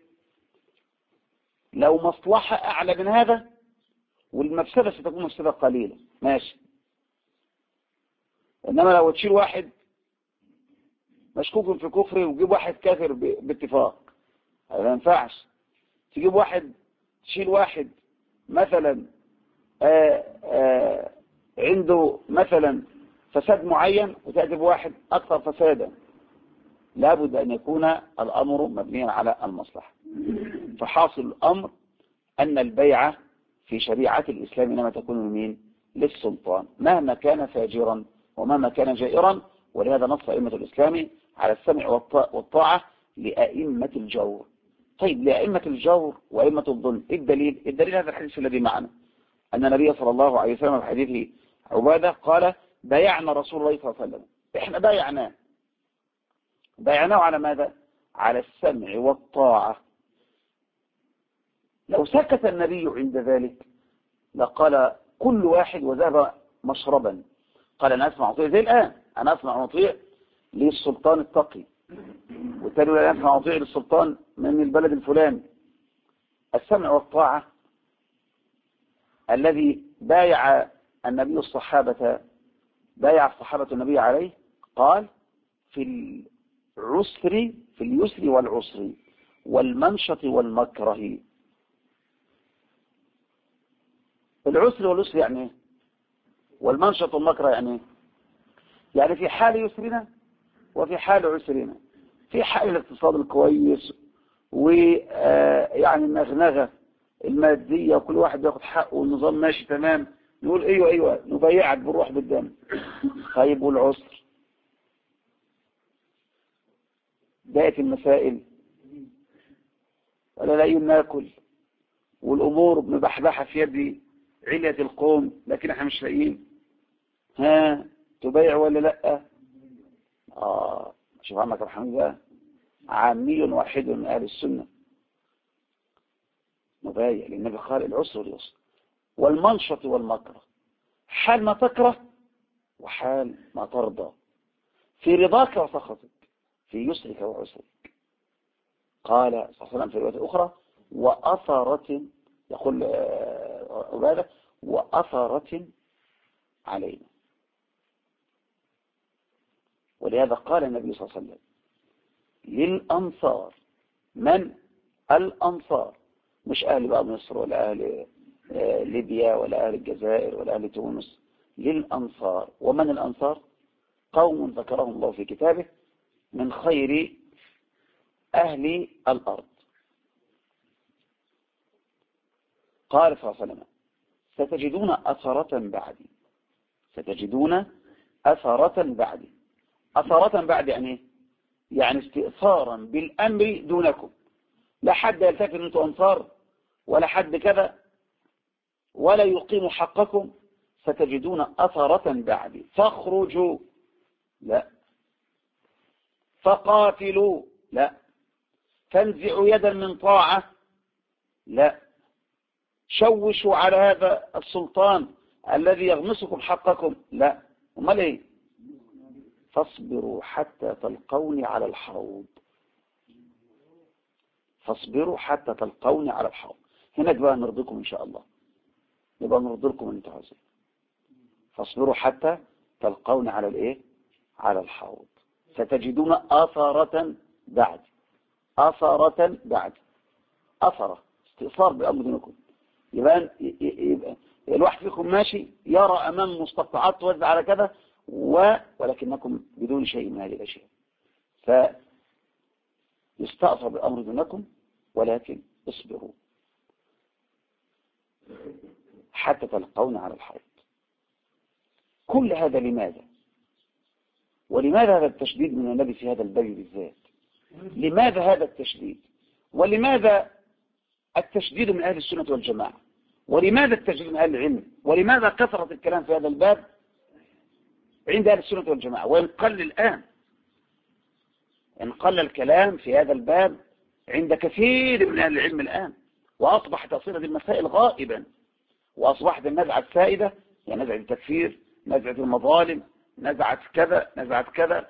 لو مصلحة أعلى من هذا والمفسدة ستكون مفسدة قليلة، ماشي. إنما لو تشيل واحد مشكوك في كفره وتجيب واحد كافر باتفاق، هذا ما ينفعش. تجيب واحد، تشيل واحد مثلا عنده مثلا فساد معين وتأتي بواحد أكثر فسادا، لابد أن يكون الأمر مبنيا على المصلحة. فحاصل الأمر أن البيعة في شريعة الإسلام إنما تكون لمين؟ للسلطان، مهما كان فاجرا ومهما كان جائرا. ولهذا نص أئمة الإسلام على السمع والطاعة لأئمة الجور. طيب لأئمة الجور وأئمة الظلم، الدليل هذا الحديث الذي معنا، أن النبي صلى الله عليه وسلم في حديث عبادة قال بايعنا رسول الله صلى الله عليه وسلم. إحنا بايعناه على ماذا؟ على السمع والطاعة. لو سكت النبي عند ذلك لقال كل واحد وذهب مشربا، قال أنا أسمع وأطيع زي الآن، أنا أسمع وأطيع للسلطان التقي، والتالي لا أسمع وأطيع للسلطان من البلد الفلاني. السمع والطاعة الذي بايع النبي الصحابة النبي عليه، قال في اليسر والعسر والمنشط والمكره. العسر واليسر يعني ايه؟ والمنشط والمكره يعني ايه؟ يعني في حال يسرنا وفي حال عسرنا، في حال الاقتصاد الكويس ويعني النغنغة المادية وكل واحد بياخد حقه والنظام ماشي تمام، نقول ايوه نبيعك بالروح بالدم. طيب والعسر؟ بقت المسائل ولا لا ناكل والامور مبحبحه في يد علية القوم، لكن احنا مش لاقيين. ها تبيع ولا لا؟ شوف عمك الحمد لله عامي واحد من اهل السنه مبايع، لان النبي قال العسر واليسر والمنشط والمكره، حال ما تكره وحال ما ترضى، في رضاك وسخطك، في يسرك وعسرك. قال صلى الله عليه وسلم في رواية أخرى وأثرة، يقول عبادة وأثرة علينا. ولهذا قال النبي صلى الله عليه وسلم للأنصار، من الأنصار؟ مش أهل بقى مصر ولا أهل ليبيا ولا أهل الجزائر ولا أهل تونس، للأنصار. ومن الأنصار؟ قوم ذكرهم الله في كتابه من خير أهل الأرض. قال صلى الله عليه وسلم ستجدون أثرة بعدي، ستجدون أثرة بعدي. أثرة بعد يعني استئثارا بالأمر دونكم، لا حد يلتفت أن أنتم أنصار ولا حد كذا ولا يقيم حقكم. ستجدون أثرة بعدي فاخرجوا لا، فقاتلوا لا، فانزعوا يدا من طاعة لا، شوشوا على هذا السلطان الذي يغمسكم حقكم لا. امال ايه؟ فاصبروا حتى تلقوني على الحوض، فاصبروا حتى تلقوني على الحوض. هناك بقى نرضيكم ان شاء الله، يبقى نرضي لكم ان انتوا عايزين. فاصبروا حتى تلقوني على الايه؟ على الحوض. ستجدون أثرة بعد، أثرة بعد، أثرة استئثار بأمر دينكم. يبقى الواحد فيكم ماشي يرى أمام مستقطعات توزع على كذا ولكنكم بدون شيء من هذه الأشياء. فيستأثر بأمر دينكم، ولكن اصبروا حتى تلقون على الحوض. كل هذا لماذا؟ ولماذا هذا التشديد من النبي في هذا الباب بالذات؟ لماذا هذا التشديد؟ ولماذا التشديد من أهل السنة والجماعة؟ ولماذا التشديد من أهل العلم؟ ولماذا كثرة الكلام في هذا الباب عند أهل السنة والجماعة؟ وإن قل الآن، إن قل الكلام في هذا الباب عند كثير من أهل العلم الآن، وأصبحت تصير هذه المسائل غائبا، وأصبحت النزعة السائدة يعني نزعة التكفير، نزعة المظالم، نزعة كذا، نزعة كذا،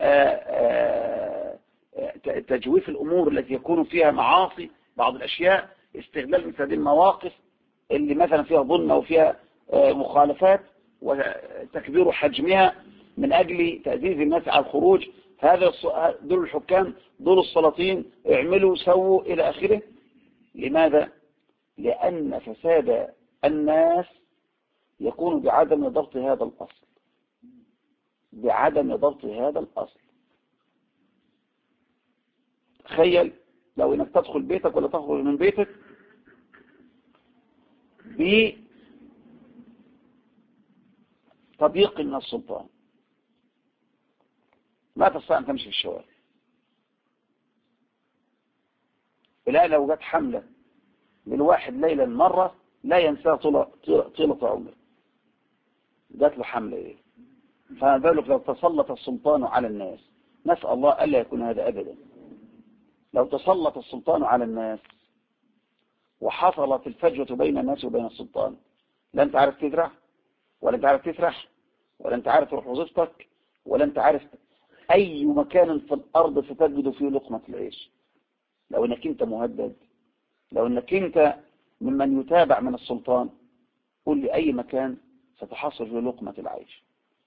تجويف الأمور التي يكون فيها معاصي، بعض الأشياء، استغلال مثل هذه المواقف اللي مثلا فيها ظلم وفيها مخالفات، وتكبير حجمها من أجل تأديب الناس على الخروج. هذا دول الحكام، دول السلاطين، اعملوا سووا إلى آخره. لماذا؟ لأن فساد الناس يكون بعدم ضبط هذا الأصل، بعدم ضبط هذا الأصل. تخيل لو انك تدخل بيتك ولا تخرج من بيتك بتضييق من السلطان، ما تستطيع أن تمشي في الشوارع. لا، لو جت حملة للواحد ليلا مرة لا ينساه طيلة عمره، جات له حملة ايه؟ فما بالك لو تسلط السلطان على الناس؟ نسأل الله ألا يكون هذا أبدا. لو تسلط السلطان على الناس وحصلت الفجوة بين الناس وبين السلطان، لا انت عارف تزرع، ولا انت عارف تسرح، ولا انت عارف تروح وظيفتك، ولا انت عارف أي مكان في الأرض ستجد فيه لقمة العيش. لو انك انت مهدد، لو انك انت ممن يتابع من السلطان، قل لي أي مكان ستحصل فيه لقمة العيش.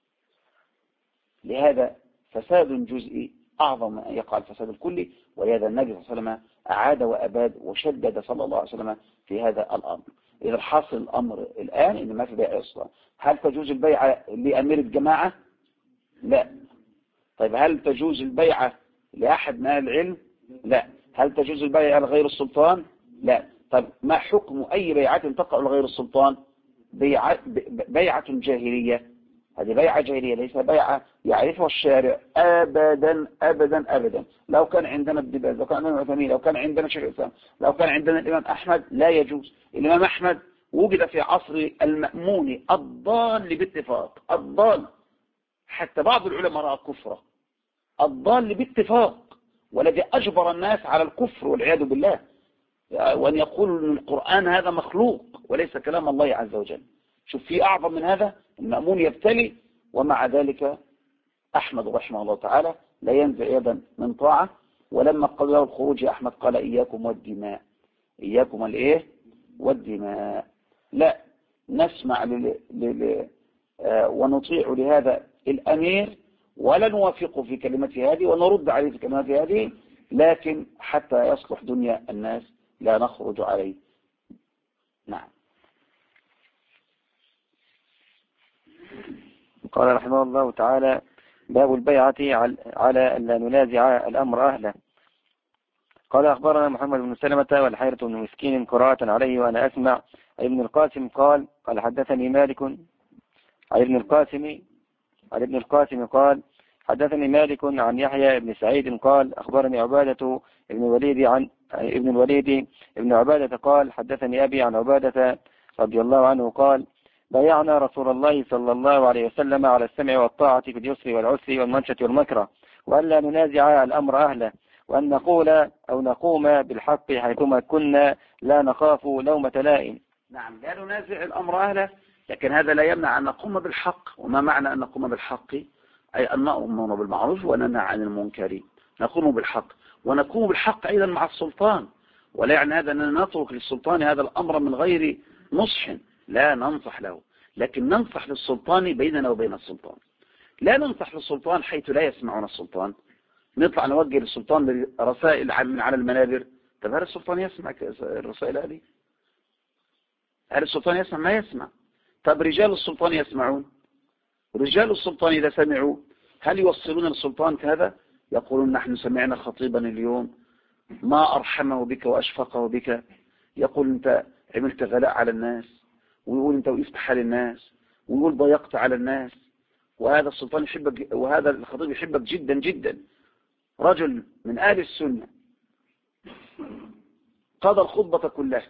لهذا فساد جزئي أعظم من أن يقع الفساد الكلي، ولهذا النبي صلى الله عليه وسلم أعاد وأباد وشدد صلى الله عليه وسلم في هذا الأمر. إذا حاصل الأمر الآن إن ما في بيع أصلا. هل تجوز البيعة لأمير الجماعة؟ لا. طيب هل تجوز البيعة لأحد من أهل العلم؟ لا. هل تجوز البيعة لغير السلطان؟ لا. طيب ما حكم أي بيعة تقع لغير السلطان؟ بيعة جاهلية. هذه بيعة جاهلية، ليس بيعة يعرفها الشارع أبدا أبدا أبدا. لو كان عندنا ابن باز، لو كان عندنا عثيمين، لو كان عندنا شيخ الإسلام، لو كان عندنا الإمام أحمد، لا يجوز. الإمام أحمد وجد في عصر المأمون الضال باتفاق، الضال، حتى بعض العلماء رأى كفره، الضال باتفاق، والذي أجبر الناس على الكفر والعياذ بالله، وأن يقولوا أن القرآن هذا مخلوق وليس كلام الله عز وجل. شوف في أعظم من هذا؟ المأمون يبتلي، ومع ذلك أحمد رحمه الله تعالى لا ينزع يدا من طاعة. ولما قال له الخروج يا أحمد قال إياكم والدماء، إياكم الإيه والدماء. لا نسمع ونطيع لهذا الأمير ولا نوافقه في كلمته هذه ونرد عليه في كلمته هذه، لكن حتى يصلح دنيا الناس لا نخرج عليه. نعم. قال رحمه الله تعالى: باب البيعة على أن لا ننازع الأمر أهله. قال: أخبرنا محمد بن سلمة والحيرة بن مسكين قراءة عليه وأنا أسمع. عن ابن القاسم قال حدثني مالك عن ابن القاسم قال حدثني مالك عن يحيى بن سعيد قال أخبرني عبادة ابن الوليد ابن عبادة قال حدثني أبي عن عبادة رضي الله عنه قال: بايعنا رسول الله صلى الله عليه وسلم على السمع والطاعة في اليسر والعسر والمنشة والمكره، وأن لا ننازع الأمر أهله، وأن نقول أو نقوم بالحق حيثما كنا لا نخاف لومة لائم. نعم، لا ننازع الأمر أهله، لكن هذا لا يمنع أن نقوم بالحق. وما معنى أن نقوم بالحق؟ أي أن نأمر بالمعروف وننهى عن المنكر. نقوم بالحق، ونقوم بالحق أيضا مع السلطان. ولا يعني هذا أننا نترك للسلطان هذا الأمر من غير نصح، لا ننصح له، لكن ننصح للسلطان بيننا وبين السلطان. لا ننصح للسلطان حيث لا يسمعون السلطان. نطلع نوجه للسلطان رسائل من على المنابر طب هل السلطان يسمع الرسائل هذه؟ هل السلطان يسمع؟ ما يسمع. طب رجال السلطان يسمعون؟ رجال السلطان إذا سمعوا هل يوصلون للسلطان هذا؟ يقولون نحن سمعنا خطيبا اليوم ما أرحمه بك وأشفقه بك، يقول أنت عملت غلاء على الناس، ويقول أنت وقفت حال الناس، ويقول ضيقت على الناس، وهذا السلطان يحبك، وهذا الخطيب يحبك جدا جدا، رجل من آل السنة قضى الخطبة كلها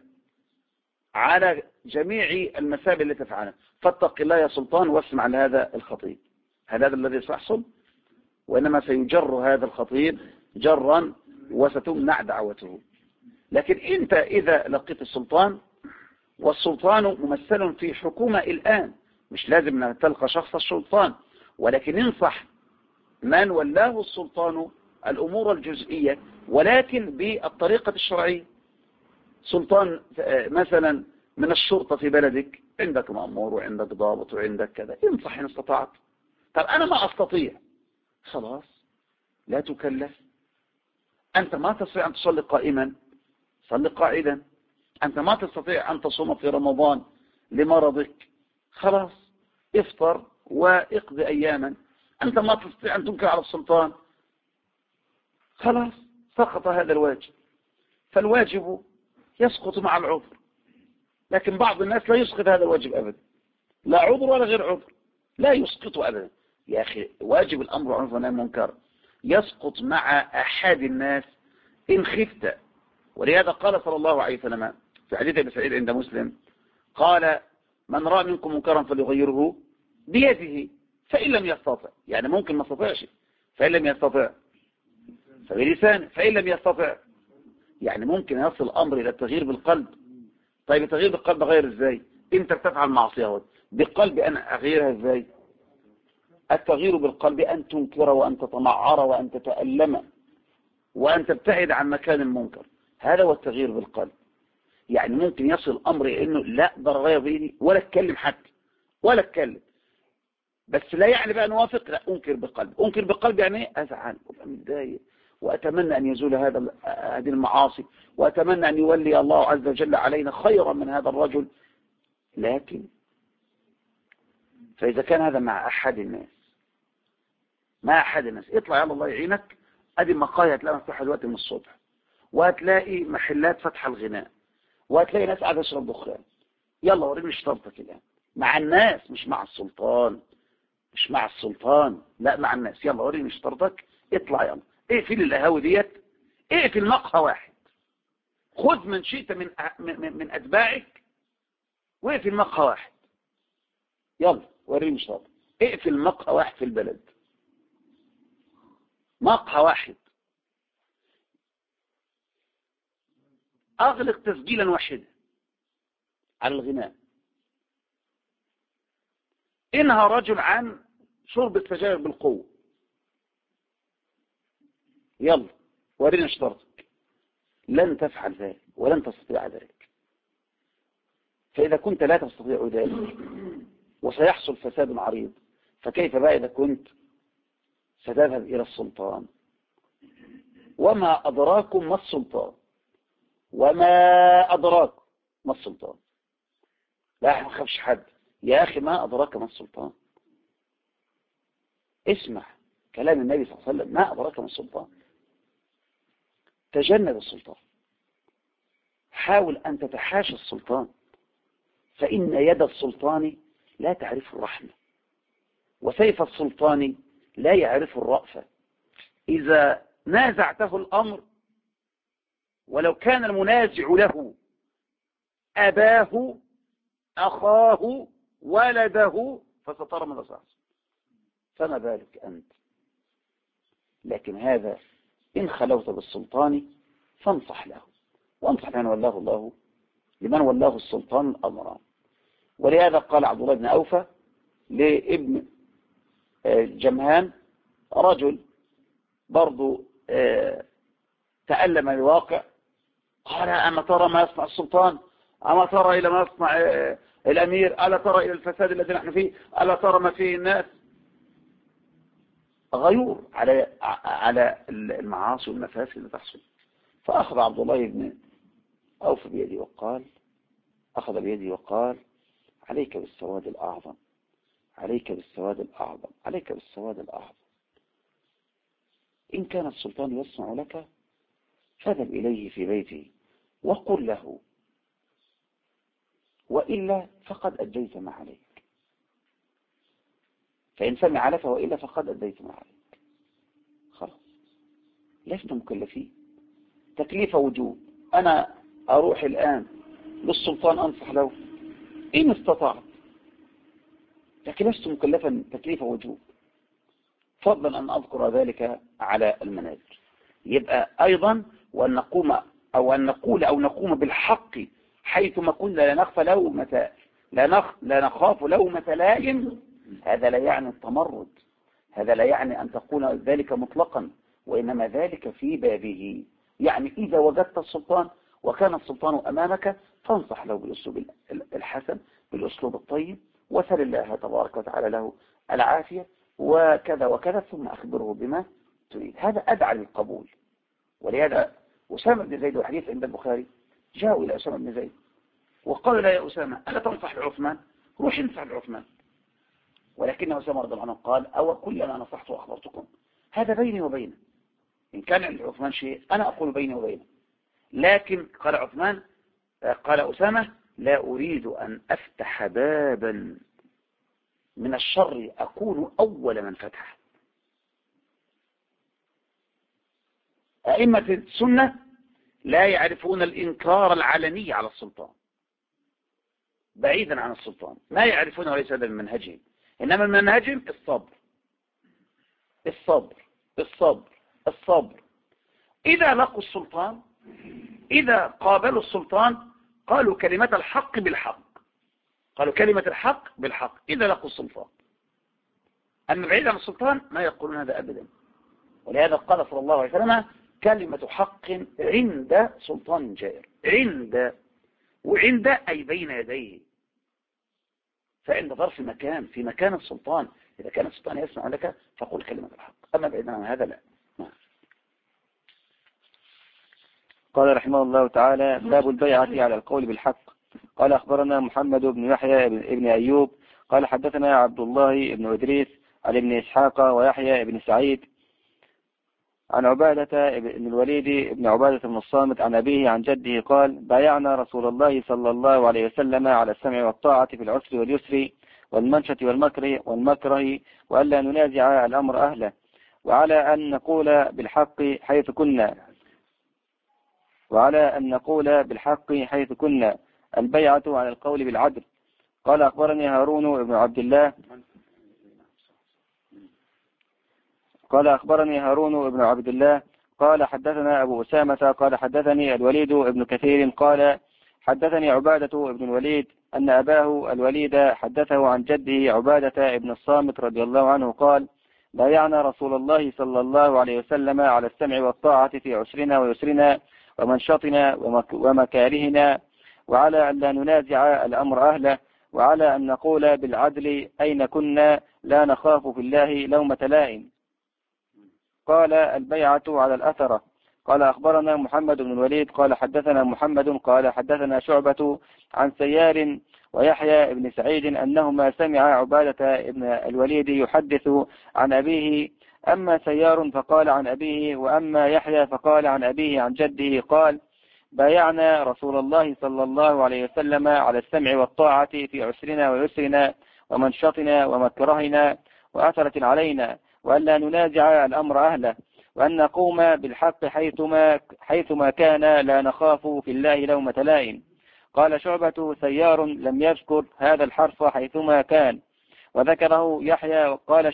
على جميع المسائل التي تفعلها، فاتق الله يا سلطان واسمع لهذا الخطيب. هل هذا الذي سيحصل؟ وإنما سيجر هذا الخطيب جرا وستمنع دعوته. لكن أنت إذا لقيت السلطان، والسلطان ممثل في حكومة الآن، مش لازم أن تلقى شخص السلطان، ولكن انصح من ولاه السلطان الأمور الجزئية ولكن بالطريقة الشرعية. سلطان مثلا من الشرطة في بلدك، عندك مأمور وعندك ضابط وعندك كذا، انصح إن استطعت. طب أنا ما أستطيع، خلاص لا تكلف. أنت ما تستطيع أن تصلي قائما، صلي قاعدا. أنت ما تستطيع أن تصوم في رمضان لمرضك، خلاص افطر واقضي أياما. أنت ما تستطيع أن تنكر على السلطان، خلاص سقط هذا الواجب. فالواجب يسقط مع العذر، لكن بعض الناس لا يسقط هذا الواجب أبدا، لا عذر ولا غير عذر، لا يسقط أبدا. يا أخي واجب الأمر عنه والنهي عن المنكر يسقط مع أحد الناس إن خفت. ولهذا قال صلى الله عليه وسلم في حديث ابي سعيد عند مسلم، قال من رأى منكم منكرا فليغيره بيده فإن لم يستطع، يعني ممكن ما استطيعش، فإن لم يستطع فبلسانه، فإن لم يستطع يعني ممكن يصل الأمر إلى التغيير بالقلب. طيب التغيير بالقلب غير إزاي؟ أنت بتفعل معصية بالقلب، أنا أغيرها إزاي؟ التغيير بالقلب أن تنكر وأن تتمعر وأن تتألم وأن تبتعد عن مكان المنكر، هذا هو التغيير بالقلب. يعني ممكن يصل الأمر إنه لا أقدر أغير بإيدي ولا أتكلم حتى ولا أتكلم، بس لا يعني بقى نوافق، لا أنكر بالقلب. أنكر بالقلب يعني أزعل وأبقى متضايق وأتمنى أن يزول هذه المعاصي، وأتمنى أن يولي الله عز وجل علينا خيرا من هذا الرجل. لكن فإذا كان هذا مع أحد الناس، اطلع يا الله يعينك، أدي مقايا هتلاقي مفتوحة دلوقتي من الصبح، وهتلاقي محلات فتح الغناء، وهتلاقي ناس قاعدة تشرب دخان. يلا وريني شطارتك الآن مع الناس، مش مع السلطان، مش مع السلطان، لا مع الناس. يلا وريني شطارتك، اطلع يلا، اقفل القهاوي ديت، اقفل مقهى واحد، خذ من شئت من أتباعك واقفل مقهى واحد. يلا وريني شطارتك، اقفل مقهى واحد في البلد، مقهى واحد، أغلق تسجيلا واحدا على الغناء، انهى رجل عن شرب السجاير بالقوة. يلا ورينا شطارتك. لن تفعل ذلك ولن تستطيع ذلك. فإذا كنت لا تستطيع ذلك وسيحصل فساد عريض، فكيف بقى إذا كنت ستذهب إلى السلطان؟ وما أدراكم ما السلطان، وما أدراكم ما السلطان. لا ما خافش حد يا أخي، ما أدراك ما السلطان. اسمع كلام النبي صلى الله عليه وسلم، ما أدراك ما السلطان. تجنب السلطان، حاول أن تتحاشى السلطان، فإن يد السلطان لا تعرف الرحمة، وسيف السلطان لا يعرف الرأفة. إذا نازعته الأمر ولو كان المنازع له أباه أخاه ولده فسترى ماذا سيحصل، فما بالك أنت. لكن هذا إن خلوت بالسلطان فانصح له، وانصح لمن ولاه السلطان الأمران. ولهذا قال عبد الله بن أوفى لابن جمهان، رجل برضو تألم الواقع، قال أما ترى ما يصنع السلطان، أما ترى إلى ما يصنع الأمير، ألا ترى إلى الفساد الذي نحن فيه، ألا ترى ما فيه الناس. غيور على المعاصي والمفاسد اللي تحصل. فأخذ عبد الله بن أوف بيدي وقال أخذ بيدي وقال عليك بالسواد الأعظم، عليك بالسواد الأعظم، عليك بالسواد الأعظم. إن كان السلطان يسمع لك فاذهب إليه في بيته وقل له، وإلا فقد أديت ما عليك. فإن سمع لك وإلا فقد أديت ما عليك. خلاص، لست مكلفين، تكليف وجوب. أنا أروح الآن للسلطان أنصح له إن استطعت، لكن لست مكلفا تكليف وجوب، فضلا أن أذكر ذلك على المنابر. يبقى أيضا وأن نقوم أو أن نقول أو نقوم بالحق حيثما كنا لا نخاف لومة لائم. هذا لا يعني التمرد، هذا لا يعني أن تقول ذلك مطلقا، وإنما ذلك في بابه. يعني إذا وجدت السلطان وكان السلطان أمامك فانصح له بالأسلوب الحسن، بالأسلوب الطيب، وسل الله تبارك وتعالى له العافية وكذا وكذا، ثم أخبره بما تريد. هذا أدعى للقبول. ولهذا أسامة بن زيد، وحديث عند البخاري، جاءوا إلى أسامة بن زيد وقالوا لا يا أسامة ألا تنصح لعثمان؟ روح انصح لعثمان. ولكن أسامة رضي الله عنه قال أو كلما نصحت وأخبرتكم، هذا بيني وبينه، إن كان عند عثمان شيء أنا أقول بيني وبينه. لكن قال عثمان، قال أسامة لا أريد أن أفتح بابا من الشر أكون أول من فتح. أئمة السنة لا يعرفون الإنكار العلني على السلطان، بعيدا عن السلطان ما يعرفونه، وليس هذا من منهجهم، إنما من منهجهم الصبر الصبر الصبر الصبر. إذا لقوا السلطان، إذا قابلوا السلطان قالوا كلمة الحق بالحق، قالوا كلمة الحق بالحق إذا لقوا السلطان. أما بعيد عن السلطان ما يقولون هذا أبدا. ولهذا قال صلى الله عليه وسلم كلمة حق عند سلطان جائر، وعند أي بين يديه، فعند ظرف مكان، في مكان السلطان. إذا كان السلطان يسمع لك فقل كلمة الحق، أما بعيدا عن هذا لا. قال رحمه الله تعالى باب البيعة على القول بالحق. قال أخبرنا محمد بن يحيى بن أيوب قال حدثنا عبد الله بن إدريس عن ابن إسحاق ويحيى بن سعيد عن عبادة بن الوليد بن عبادة بن الصامت عن أبيه عن جده قال بايعنا رسول الله صلى الله عليه وسلم على السمع والطاعة في العسر واليسر والمنشة والمكره وألا ننازع الأمر أهله، وعلى أن نقول بالحق حيث كنا البيعة على القول بالعدل. قال أخبرني هارون بن عبد الله قال حدثنا أبو أسامة قال حدثني الوليد بن كثير قال حدثني عبادة بن الوليد أن أباه الوليد حدثه عن جده عبادة بن الصامت رضي الله عنه قال بايعنا رسول الله صلى الله عليه وسلم على السمع والطاعة في عسرنا ويسرنا ومنشطنا ومكارهنا، وعلى أن لا ننازع الأمر أهله، وعلى أن نقول بالعدل أين كنا لا نخاف في الله لومة لائم. قال البيعة على الأثرة. قال أخبرنا محمد بن الوليد قال حدثنا محمد قال حدثنا شعبة عن سيار ويحيى بن سعيد أنهما سمع عبادة بن الوليد يحدث عن أبيه، أما سيار فقال عن أبيه، وأما يحيى فقال عن أبيه عن جده قال بايعنا رسول الله صلى الله عليه وسلم على السمع والطاعة في عسرنا ويسرنا ومنشطنا ومكرهنا وأثرة علينا، وألا ننازع الأمر أهله، وأن نقوم بالحق حيثما كان لا نخاف في الله لومة لائم. قال شعبة سيار لم يذكر هذا الحرف حيثما كان، وذكره يحيى.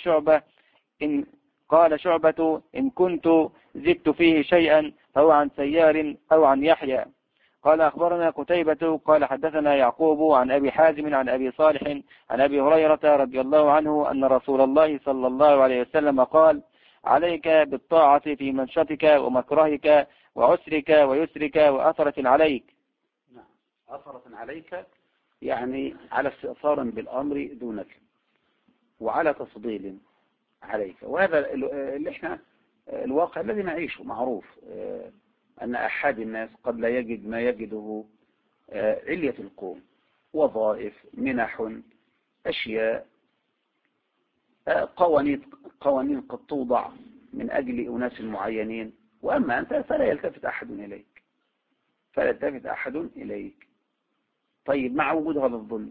قال شعبة إن كنت زدت فيه شيئا فهو عن سيار أو عن يحيى. قال أخبرنا قتيبة قال حدثنا يعقوب عن أبي حازم عن أبي صالح عن أبي هريرة رضي الله عنه أن رسول الله صلى الله عليه وسلم قال عليك بالطاعة في منشطك ومكرهك وعسرك ويسرك وأثرة عليك. أثرة عليك يعني على استئثار بالأمر دونك وعلى تفضيل عليك. وهذا اللي احنا الواقع الذي نعيشه معروف. أن أحد الناس قد لا يجد ما يجده علية القوم، وظائف، منح، أشياء، قوانين قد توضع من أجل أناس معينين، وأما أنت فلا يلتفت أحد إليك. طيب مع وجود هذا الظلم،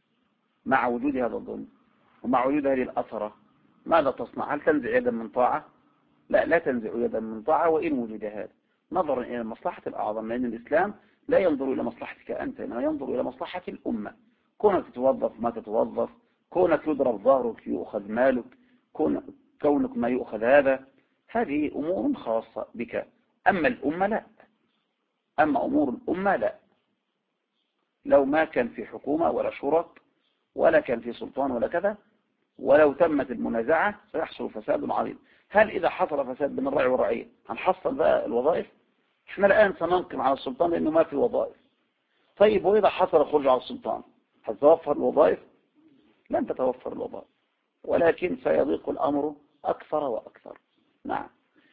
ومع وجود هذه الأثرة، ماذا تصنع؟ هل تنزع يدا من طاعة؟ لا تنزع يدا من طاعة وإن وجد هذا، نظرا إلى المصلحة الأعظم، لأن الإسلام لا ينظر إلى مصلحتك أنت، إنما ينظر إلى مصلحة الأمة. كونك تتوظف ما تتوظف، كونك يضرب ظهرك يؤخذ مالك، كونك ما يؤخذ هذه أمور خاصة بك. أما الأمة لا، أما أمور الأمة لا، لو ما كان في حكومة ولا شرط ولا كان في سلطان ولا كذا، ولو تمت المنازعة سيحصل فساد عظيم. هل إذا حصل فساد بين الرعي والرعية هنحصل بقى الوظائف؟ احنا الآن سننقم على السلطان لأنه ما في وظائف. طيب وإذا حصل خروج على السلطان هتتوفر الوظائف؟ لن تتوفر الوظائف، ولكن سيضيق الأمر أكثر وأكثر. نعم.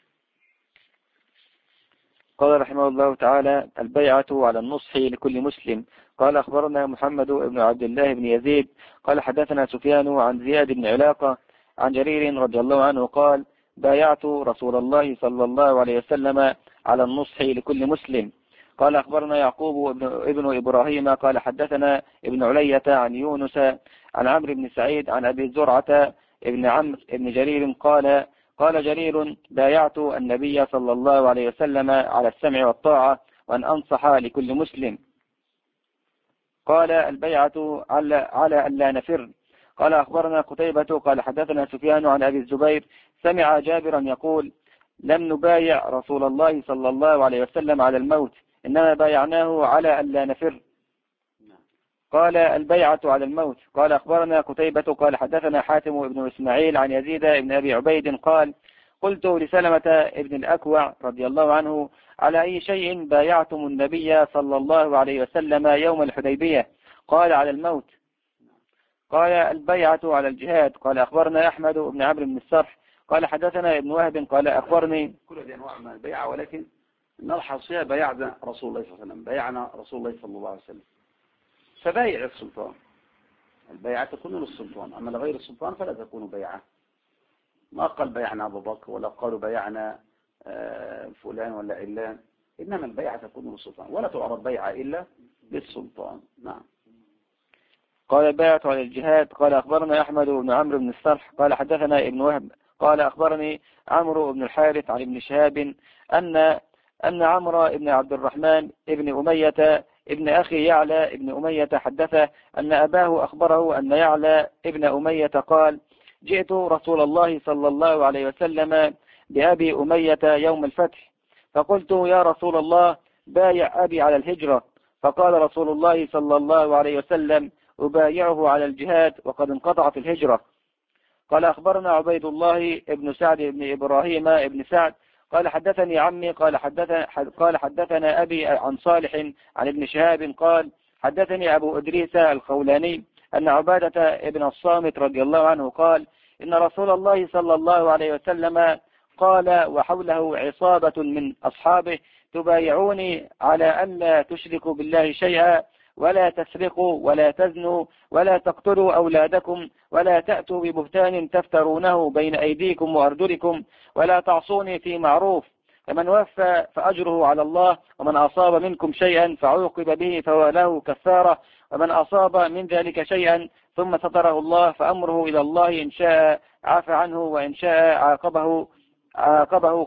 قال رحمه الله تعالى: البيعة على النصح لكل مسلم. قال أخبرنا محمد بن عبد الله بن يزيد قال حدثنا سفيان عن زياد بن علاقة عن جرير رضي الله عنه قال: بايعت رسول الله صلى الله عليه وسلم على النصح لكل مسلم. قال أخبرنا يعقوب ابن إبراهيم قال حدثنا ابن علية عن يونس عن عمرو بن سعيد عن أبي زرعة ابن عمرو ابن جرير قال جرير: بايعت النبي صلى الله عليه وسلم على السمع والطاعة وأن أنصح لكل مسلم. قال: البيعة على أن لا نفر. قال أخبرنا قتيبة قال حدثنا سفيان عن أبي الزبير سمع جابرا يقول: لم نبايع رسول الله صلى الله عليه وسلم على الموت، إنما بايعناه على أن لا نفر. قال: البيعة على الموت. قال أخبرنا قتيبة قال حدثنا حاتم بن إسماعيل عن يزيد بن أبي عبيد قال: قلت لسلمة ابن الأكوع رضي الله عنه: على أي شيء بايعتم النبي صلى الله عليه وسلم يوم الحديبية؟ قال: على الموت. قال: البيعة على الجهاد. قال أخبرنا أحمد بن عمرو بن السرح قال حدثنا ابن وهب قال أخبرني. كل هذه أنواع من البيعة، ولكن نلحظ فيها بايعنا رسول الله صلى الله عليه وسلم، بايعنا رسول الله صلى الله عليه وسلم. فبايع السلطان، البيعة تكون للسلطان، أما لغير السلطان فلا تكون بيعة. ما قال بايعنا أبو بكر ولا قالوا بايعنا فلان ولا علان، إنما البيعة تكون للسلطان، ولا تعرض بيعة إلا للسلطان. نعم. قال: البيعة على الجهاد. قال أخبرنا أحمد بن عمرو بن السرح قال حدثنا ابن وهب قال أخبرني عمرو بن الحارث عن ابن شهاب أن عمرو بن عبد الرحمن ابن أمية ابن أخي يعلى ابن أمية حدثه أن أباه أخبره أن يعلى ابن أمية قال: جئت رسول الله صلى الله عليه وسلم بأبي أمية يوم الفتح، فقلت: يا رسول الله، بايع أبي على الهجرة. فقال رسول الله صلى الله عليه وسلم: أبايعه على الجهاد وقد انقطعت الهجرة. قال أخبرنا عبيد الله ابن سعد ابن إبراهيم ابن سعد قال حدثني عمي قال حدثنا أبي عن صالح عن ابن شهاب قال حدثني أبو إدريس الخولاني أن عبادة ابن الصامت رضي الله عنه قال: إن رسول الله صلى الله عليه وسلم قال وحوله عصابة من أصحابه: تبايعوني على أن لا تشركوا بالله شيئا، ولا تسرقوا ولا تزنوا ولا تقتلوا أولادكم، ولا تأتوا ببهتان تفترونه بين أيديكم وأرجلكم، ولا تعصوني في معروف، فمن وفى فأجره على الله، ومن أصاب منكم شيئا فعوقب به فهو له كفارة، ومن أصاب من ذلك شيئا ثم ستره الله فأمره إلى الله، إن شاء عفى عنه وإن شاء عاقبه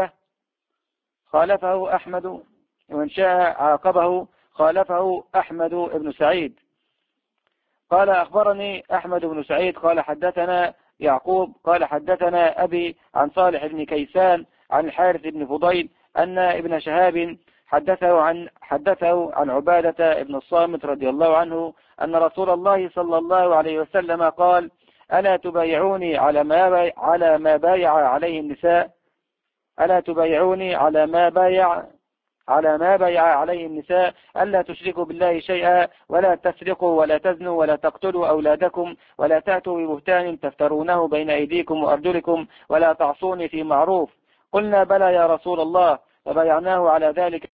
خالفه أحمد، وإن شاء عاقبه خالفه أحمد بن سعيد. قال أخبرني أحمد بن سعيد قال حدثنا يعقوب قال حدثنا أبي عن صالح بن كيسان عن الحارث بن فضيل أن ابن شهاب حدثه عن عبادة بن الصامت رضي الله عنه أن رسول الله صلى الله عليه وسلم قال: ألا تبايعوني على ما بايع عليه النساء؟ ألا تبايعوني على ما بايع عليه النساء: ألا تشركوا بالله شيئا، ولا تسرقوا ولا تزنوا ولا تقتلوا أولادكم، ولا تأتوا ببهتان تفترونه بين أيديكم وأرجلكم، ولا تعصوني في معروف. قلنا: بلى يا رسول الله. فبايعناه على ذلك